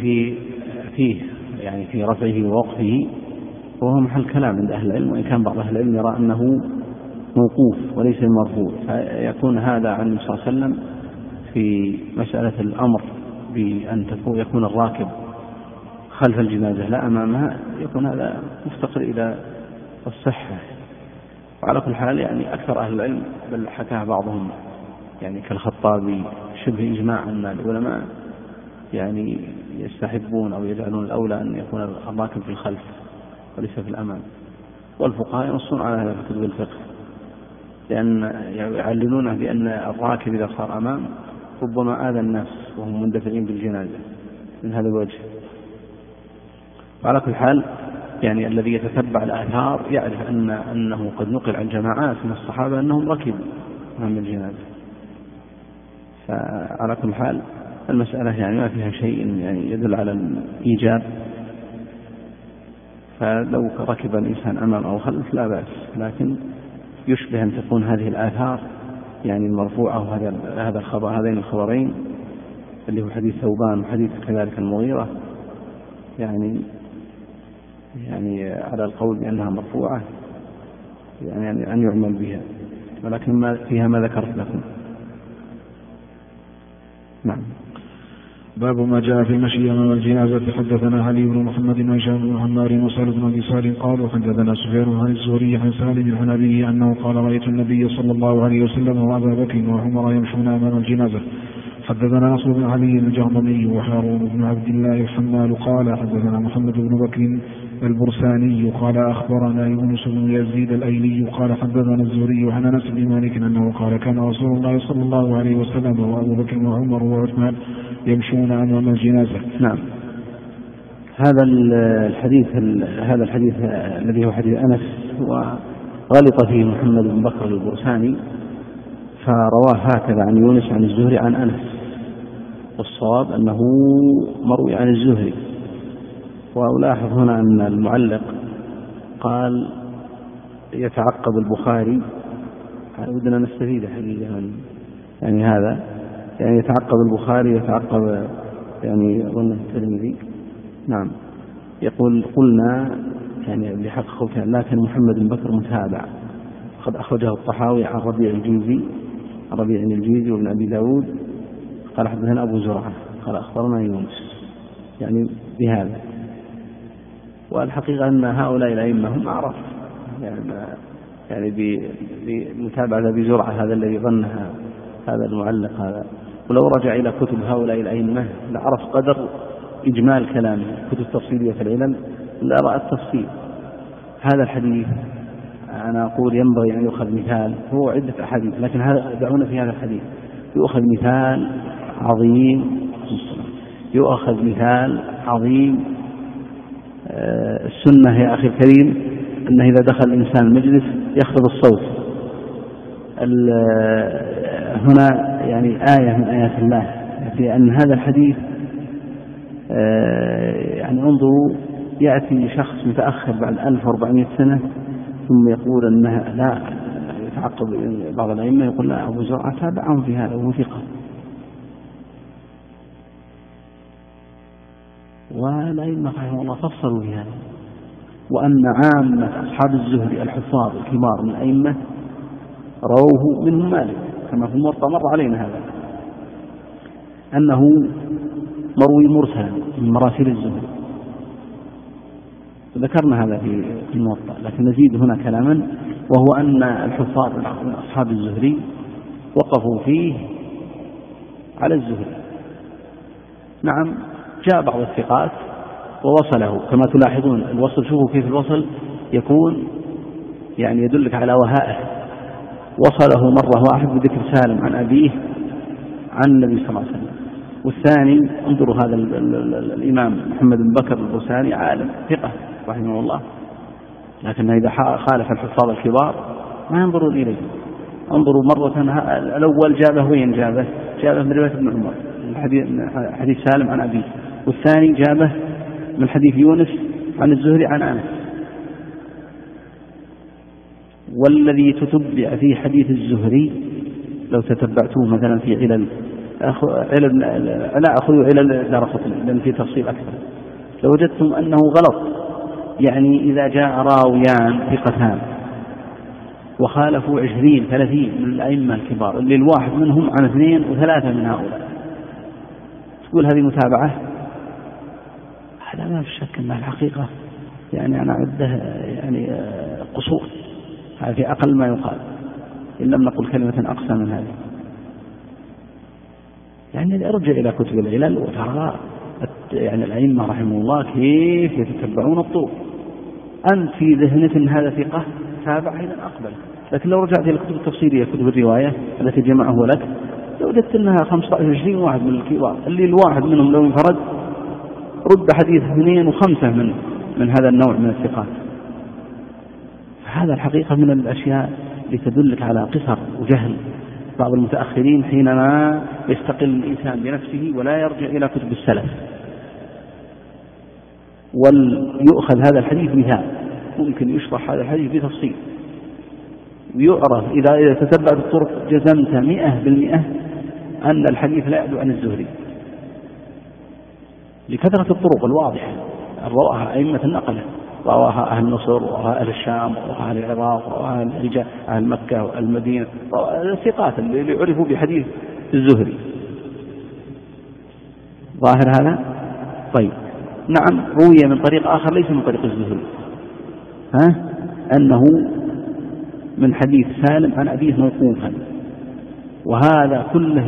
Speaker 1: في رفعه ووقفه، وهو محل كلام عند أهل العلم، وإن كان بعض أهل العلم يرى أنه موقوف وليس مرفوع، فيكون هذا عن النبي صلى الله عليه وسلم في مسألة الأمر بأن يكون الراكب خلف الجنازة لا أمامها، يكون هذا مفتقر إلى الصحة. وعلى كل حال يعني أكثر أهل العلم بل حكاه بعضهم يعني كالخطابي شبه إجماع أن العلماء يعني يستحبون أو يجعلون الأولى أن يكون الراكب في الخلف وليس في الأمام، والفقهاء ينصون على هذا في كتب الفقه، لأن يعللونه بأن الراكب إذا صار أمام ربما آذى الناس وهم مندفعين بالجنازة من هذا الوجه. وعلى كل حال يعني الذي يتتبع الآثار يعرف أنه قد نقل عن جماعات من الصحابة أنهم ركبوا أمام الجنازة. فعلى كل حال المسألة يعني ما فيها شيء يعني يدل على الإيجاب، فلو ركب الإنسان أمام أو خلف لا بأس، لكن يشبه أن تكون هذه الآثار يعني المرفوعة هذين الخبرين اللي هو حديث ثوبان وحديث كذلك المغيرة يعني على القول بأنها مرفوعة يعني أن يعمل بها، ولكن ما فيها ما ذكرت لكم. نعم.
Speaker 2: باب ما جاء في المشي أمام الجنازة. حدثنا علي بن محمد وهشام بن عمار وسالم بن أبي صالح قالوا حدثنا سفيان عن الزهري عن سالم عن أبيه أنه قال رأيت النبي صلى الله عليه وسلم وأبا بكر وعمر يمشون أمام الجنازة. حدثنا نصر بن علي الجهضمي وهارون بن عبد الله الحمال قال حدثنا محمد بن بكر البرساني قال أخبرنا يونس بن يزيد الأيلي قال حدثنا الزهري عن أنس بن مالك أنه قال كان رسول الله صلى الله عليه وسلم وأبو بكر وعمر وعثمان يمشون أمام الجنازة.
Speaker 1: نعم. هذا الحديث الذي هو حديث أنس وغلط فيه محمد بن بكر البرساني فرواه هكذا عن يونس عن الزهري عن أنس، والصواب أنه مروي عن الزهري. وألاحظ هنا أن المعلق قال يتعقب البخاري، ودنا نستفيد حقيقة يعني هذا يعني يتعقب البخاري يتعقب يعني أظن الترمذي. نعم. يقول قلنا يعني بحق خوكان لكن محمد بن بكر متابع قد أخرجه الطحاوي عن ربيع الجيزي وابن أبي داود قال حدثنا أبو زرعة قال أخبرنا يونس يعني بهذا. والحقيقة أن هؤلاء الأئمة هم أعرف يعني بمتابعة أبي زرعة هذا الذي ظنها هذا المعلق هذا، ولو رجع إلى كتب هؤلاء الأئمة لعرف قدر إجمال كلامه، كتب تفصيلية في العلم لا رأى التفصيل. هذا الحديث أنا أقول ينبغي أن يؤخذ مثال، هو عدة أحاديث لكن هذا دعونا في هذا الحديث يؤخذ مثال عظيم. السنة يا أخي الكريم أنه إذا دخل الإنسان المجلس يخفض الصوت. هنا يعني آية من آيات الله في أن هذا الحديث يعني انظروا يأتي شخص متأخر بعد 1400 سنة ثم يقول أنها لا يتعقب بعض الأئمة يقول لا أبو زرعة تابعهم في هذا وثقة، والأئمة رحمه الله فصلوا في هذا، وأن عامة أصحاب الزهري الحفاظ الكبار من الأئمة رووه منهم مالك كما في الموطأ مر علينا هذا أنه مروي مرسلا من مراسيل الزهري، ذكرنا هذا في الموطأ، لكن نزيد هنا كلاما وهو أن الحفاظ من أصحاب الزهري وقفوا فيه على الزهري. نعم جاء بعض الثقات ووصله كما تلاحظون الوصل، شوفوا كيف الوصل يكون يعني يدلك على وهائه، وصله مرة واحد بذكر سالم عن أبيه عن النبي صلى الله عليه وسلم، والثاني انظروا هذا الإمام محمد بن بكر البرساني عالم ثقة رحمه الله، لكن إذا خالف الحفاظ الكبار ما ينظرون إليه. انظروا مرة الأول جابه وين جابه من رواية ابن عمر حديث سالم عن أبيه، والثاني جابه من حديث يونس عن الزهري عن أنس. والذي تتبع في حديث الزهري لو تتبعتوه مثلا في علل لا أخذوا علل دارقطني لأن في تفصيل أكثر، لوجدتم أنه غلط. يعني إذا جاء راويان ثقتان وخالفوا 20-30 من الأئمة الكبار اللي الواحد منهم عن 2 و3 من هؤلاء، تقول هذه متابعة؟ هذا ما في شك أنها الحقيقة يعني أنا أعده يعني قصور، هذه أقل ما يقال إن لم نقل كلمة أقصى من هذه. يعني ارجع إلى كتب العلل وترى يعني الأئمة رحمه الله كيف يتتبعون الطرق. أنت في ذهنك أن هذا ثقة تابع إذا أقبل، لكن لو رجعت إلى الكتب التفسيرية كتب الرواية التي جمعه لك لوجدت أنها 15-20 واحد من الكبار اللي الواحد منهم لو انفرد رد حديث 2 و5 من هذا النوع من الثقات. هذا الحقيقة من الأشياء لتدلك على قصر وجهل بعض المتأخرين حينما يستقل الإنسان بنفسه ولا يرجع إلى كتب السلف. وليؤخذ هذا الحديث مثال، ممكن يشرح هذا الحديث بتفصيل ويعرف إذا تتبعت الطرق جزمت 100% أن الحديث لا يعدو عن الزهري لكثرة الطرق الواضحة رواها أئمة النقل، رواها أهل مصر وأهل الشام وأهل العراق وأهل أهل مكة والمدينة، الثقات اللي عرفوا بحديث الزهري. ظاهر هذا؟ طيب نعم، روي من طريق آخر ليس من طريق الزهري، أنه من حديث سالم عن أبيه موقوفا، وهذا كله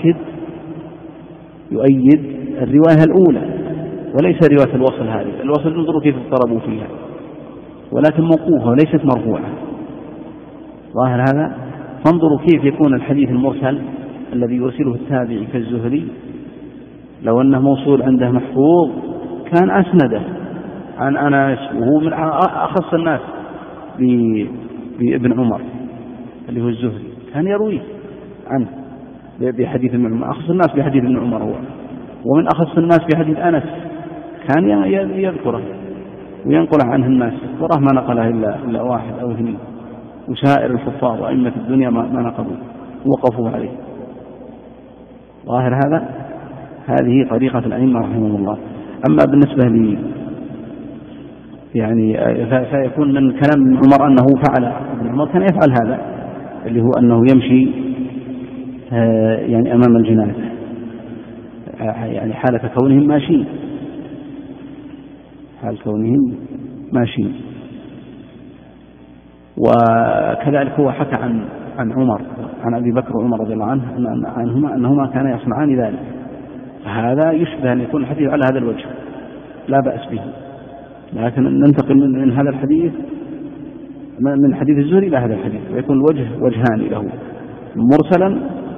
Speaker 1: يؤيد الرواية الأولى وليس رواية الوصل. هذه الوصل انظروا كيف اضطربوا فيها، ولكن موقوفة وليست مرفوعة. ظاهر هذا؟ فانظروا كيف يكون الحديث المرسل الذي يرسله التابعي كالزهري لو أنه موصول عنده محفوظ كان أسنده عن أنس، وهو من أخص الناس بابن عمر اللي هو الزهري، كان يرويه عنه بحديث ابن عمر، أخص الناس بحديث ابن عمر هو، ومن أخص الناس بحديث أنس كان يذكره وينقل عنه الناس، وراه ما نقله إلا 1 أو 2، وسائر الحفاظ وأئمة الدنيا ما نقلوا وقفوا عليه. ظاهر هذا؟ هذه طريقة الأئمة رحمهم الله. أما بالنسبة لي يعني فيكون من كلام ابن عمر أنه فعل، ابن عمر كان يفعل هذا اللي هو أنه يمشي يعني أمام الجنازة، يعني حالة كونهم ماشيين، حال كونهم ماشيين. وكذلك هو حكى عن عمر عن أبي بكر وعمر رضي الله عنهما أنهما كانا يصنعان ذلك، فهذا يشبه أن يكون الحديث على هذا الوجه لا بأس به. لكن ننتقل من هذا الحديث من حديث الزهري إلى هذا الحديث، ويكون الوجه وجهان له، مرسلا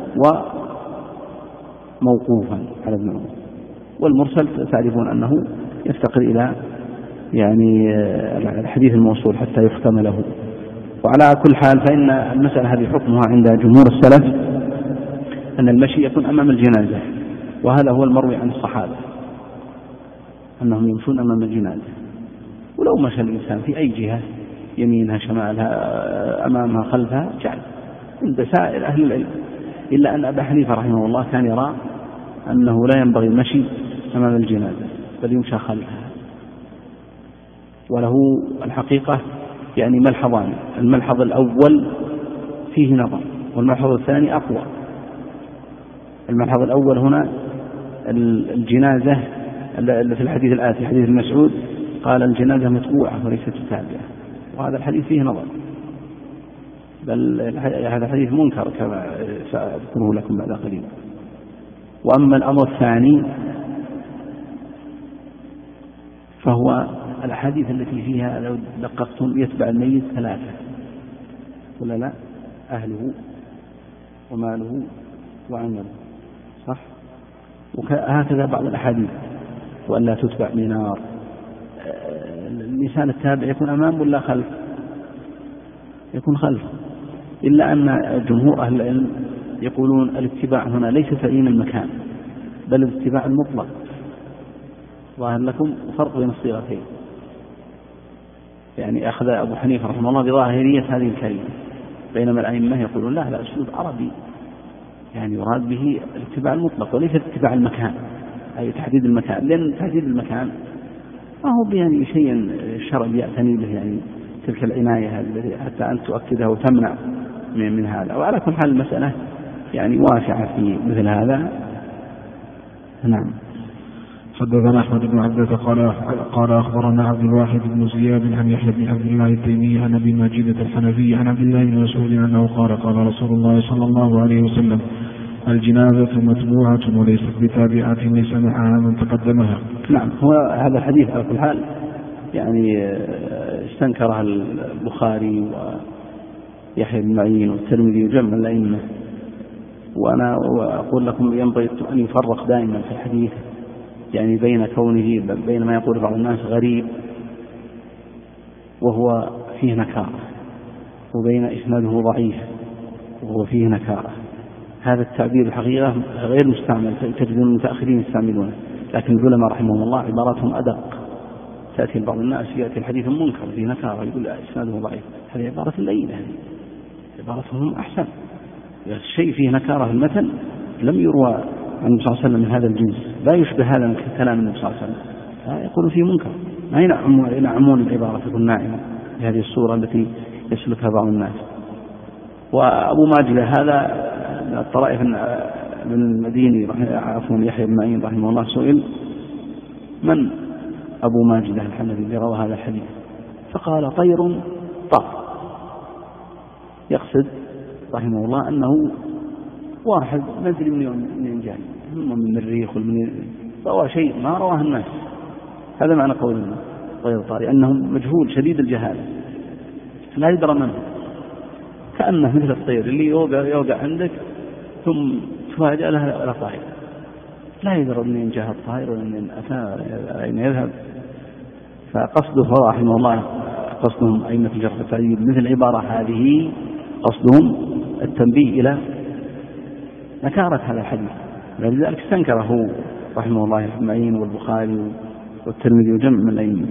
Speaker 1: وموقوفا على ابن عمر. والمرسل تعرفون أنه يفتقر إلى يعني الحديث الموصول حتى يختم له. وعلى كل حال فإن المسألة هذه حكمها عند جمهور السلف أن المشي يكون أمام الجنازة، وهذا هو المروي عن الصحابة أنهم يمشون أمام الجنازة. ولو مشى الإنسان في أي جهة، يمينها شمالها أمامها خلفها، جعل عند سائر أهل العلم، إلا أن أبا حنيفة رحمه الله كان يرى أنه لا ينبغي المشي أمام الجنازة بل يمشى خلفها. وله الحقيقة يعني ملحظان، الملحظ الأول فيه نظر والملحظ الثاني أقوى. الملحظ الأول هنا الجنازة في الحديث الآتي حديث المسعود قال الجنازة متبوعة وليست تابعة، وهذا الحديث فيه نظر، بل هذا الحديث منكر كما سأذكره لكم بعد قليل. وأما الأمر الثاني فهو الأحاديث التي فيها لو دققتم يتبع الميت 3 ولا لا؟ أهله وماله وعمله، صح؟ وهكذا بعض الأحاديث، وأن لا تتبع بنار. الإنسان التابع يكون أمام ولا خلف؟ يكون خلف، إلا أن جمهور أهل العلم يقولون الاتباع هنا ليس تعيين المكان بل الاتباع المطلق. ظاهر لكم فرق بين الصيغتين، يعني أخذ أبو حنيفة رحمه الله بظاهرية هذه الكلمة، بينما الأئمة يقولون لا أسلوب عربي يعني يراد به الاتباع المطلق وليس اتباع المكان، أي تحديد المكان، لأن تحديد المكان ما هو يعني شيء الشرع يعتني به، يعني تلك العناية حتى أن تؤكدها وتمنع من هذا. وعلى كل حال المسألة يعني واسعة في مثل هذا. نعم.
Speaker 2: حدثنا أحمد بن عبدة قال أخبرنا عبد الواحد بن زياد عن يحيى بن عبد الله التيمي عن أبي ماجدة الحنفي عن عبد الله بن مسعود أنه قال رسول الله صلى الله عليه وسلم: الجنازة متبوعة وليست بتابعة لسمعها من تقدمها.
Speaker 1: نعم. هو هذا الحديث على كل حال يعني استنكره البخاري ويحيى بن معين والترمذي وجمع الأئمة، وأنا أقول لكم ينبغي أن يفرق دائما في الحديث يعني بين ما يقول بعض الناس غريب وهو فيه نكارة، وبين إسناده ضعيف وهو فيه نكارة. هذا التعبير الحقيقة غير مستعمل، تجد المتأخرين يستعملونه، لكن العلماء رحمهم الله عباراتهم أدق. تأتي بعض الناس يأتي الحديث منكر فيه نكارة يقول إسناده ضعيف، هذه عبارة لينة، عبارتهم أحسن. الشيء فيه نكارة في المتن لم يروى عن النبي صلى الله عليه وسلم من هذا الجنس، لا يشبه هذا من كلام النبي صلى الله عليه وسلم، يقول فيه منكر، ما ينعمون العبارة تكون ناعمة بهذه الصورة التي يسلكها بعض الناس. وأبو ماجدة هذا الطرائف بن المديني يحيى بن معين رحمه الله سئل: من أبو ماجدة الحنفي الذي روى هذا الحديث؟ فقال: طير طار. يقصد رحمه الله أنه واحد ما ندري من جاي، من المريخ روى شيء ما رواه الناس. هذا معنى قولنا طير طار، أنهم مجهول شديد الجهالة لا يدرى منه، كأنه مثل الطير اللي يوقع عندك ثم تفاجأ له طائر، لا يدرى منين جاء الطائر ومن أتى أين يذهب. فقصده رحمه الله، قصدهم أئمة الجرح والتعديل مثل العبارة هذه، قصدهم التنبيه إلى نكارة هذا الحديث، ولذلك استنكره رحمه الله ابن معين والبخاري والترمذي وجمع من الأئمة.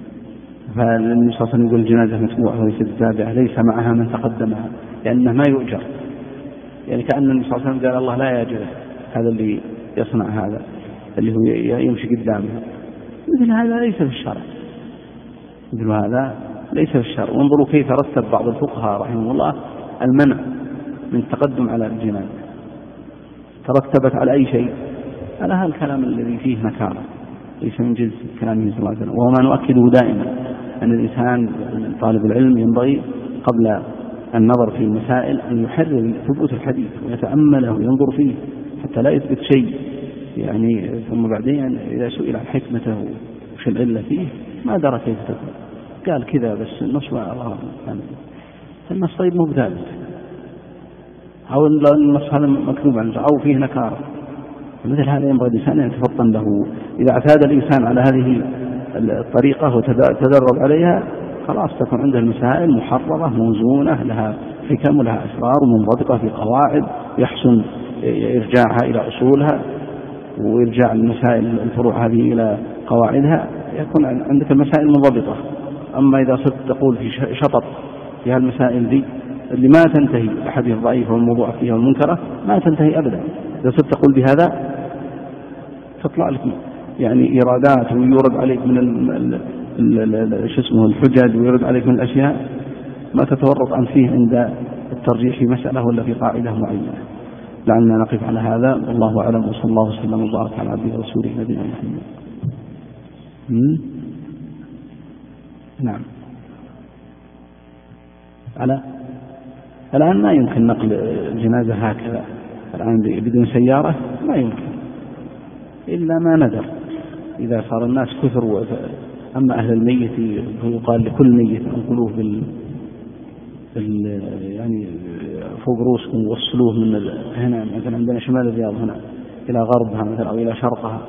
Speaker 1: فالنبي صلى الله عليه وسلم يقول: الجنازة متبوعة وليست تابعة ليس معها من تقدمها، لأنه ما يؤجر، يعني كأن النبي صلى الله عليه وسلم قال: الله لا يأجره هذا اللي يصنع هذا اللي هو يمشي قدامها. مثل هذا ليس في الشرع، مثل هذا ليس في الشرع. وانظروا كيف رتب بعض الفقهاء رحمه الله المنع من التقدم على الجنازة، ترتبت على أي شيء؟ على هذا الكلام الذي فيه نكارة، ليس من جنس كلامه صلى الله عليه وسلم. وما نؤكده دائما أن الإنسان طالب العلم ينبغي قبل النظر في المسائل أن يحرر ثبوت الحديث ويتأمله وينظر فيه حتى لا يثبت شيء يعني ثم بعدين إذا سئل عن حكمته وش العلة فيه ما درى كيف تكون، قال كذا بس النص ما الله يعني النص طيب مو بثابت، أو النص هذا مكتوب عنه أو فيه نكارة. مثل هذا ينبغي الإنسان أن يتفطن له. إذا اعتاد الإنسان على هذه الطريقة وتدرب عليها خلاص تكون عنده المسائل محررة موزونة لها حكم ولها أسرار ومنضبطة في قواعد، يحسن إرجاعها إلى أصولها وإرجاع المسائل الفروع هذه إلى قواعدها، يكون عندك المسائل منضبطة. أما إذا صرت تقول في شطط في هالمسائل دي اللي ما تنتهي، الحديث الضعيف والموضوع فيها والمنكرة ما تنتهي أبدا، إذا صرت تقول بهذا تطلع لك يعني إيرادات ويورد عليك من الحجج ويورد عليك من الأشياء ما تتورط عن فيه عند الترجيح في مسألة ولا في قاعدة معينة. لعلنا نقف على هذا، والله أعلم، وصلى الله وسلم وبارك على عبده ورسوله نبينا محمد. نعم. الآن ما يمكن نقل الجنازة هكذا الآن بدون سيارة، ما يمكن إلا ما ندر إذا صار الناس كثر. أما أهل الميت يقال لكل ميت انقلوه يعني فوق رؤوسكم ووصلوه من هنا مثلا عندنا شمال الرياض هنا إلى غربها مثلا أو إلى شرقها،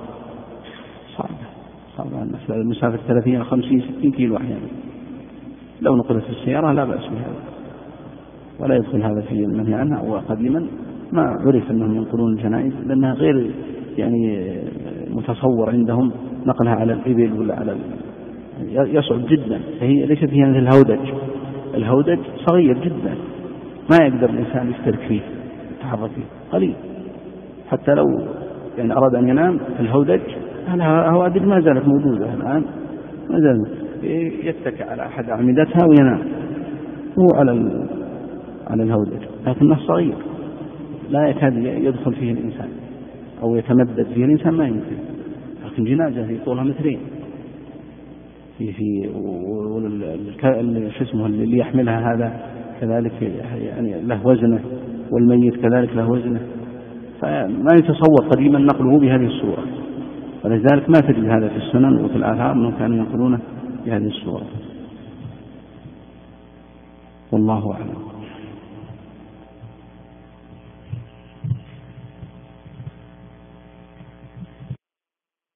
Speaker 1: صعبة المسافة 30 أو 50 60 كيلو أحيانا. لو نقلت السيارة لا بأس بهذا، ولا يدخل هذا في المنهي عنها. وقديما ما عرف أنهم ينقلون الجنائز لأنها غير يعني متصور عندهم نقلها على الإبل ولا على يصعب جدا، فهي ليست هي مثل الهودج. الهودج صغير جدا ما يقدر الإنسان يشترك فيه يتحرك فيه قليل، حتى لو يعني أراد أن ينام الهودج الهوادج ما زالت موجودة الآن، ما زالت يتكئ على أحد أعمدتها وينام هو على الهودج، لكنه صغير لا يكاد يدخل فيه الإنسان أو يتمدد فيه الإنسان ما يمكن. لكن جنازة في طولها مترين في شو اسمه اللي يحملها هذا كذلك يعني له وزنه، والميت كذلك له وزنه، فما يتصور قديما نقله بهذه الصورة، ولذلك ما تجد هذا في السنن وفي الآثار أنهم كانوا ينقلونه بهذه الصورة. والله أعلم.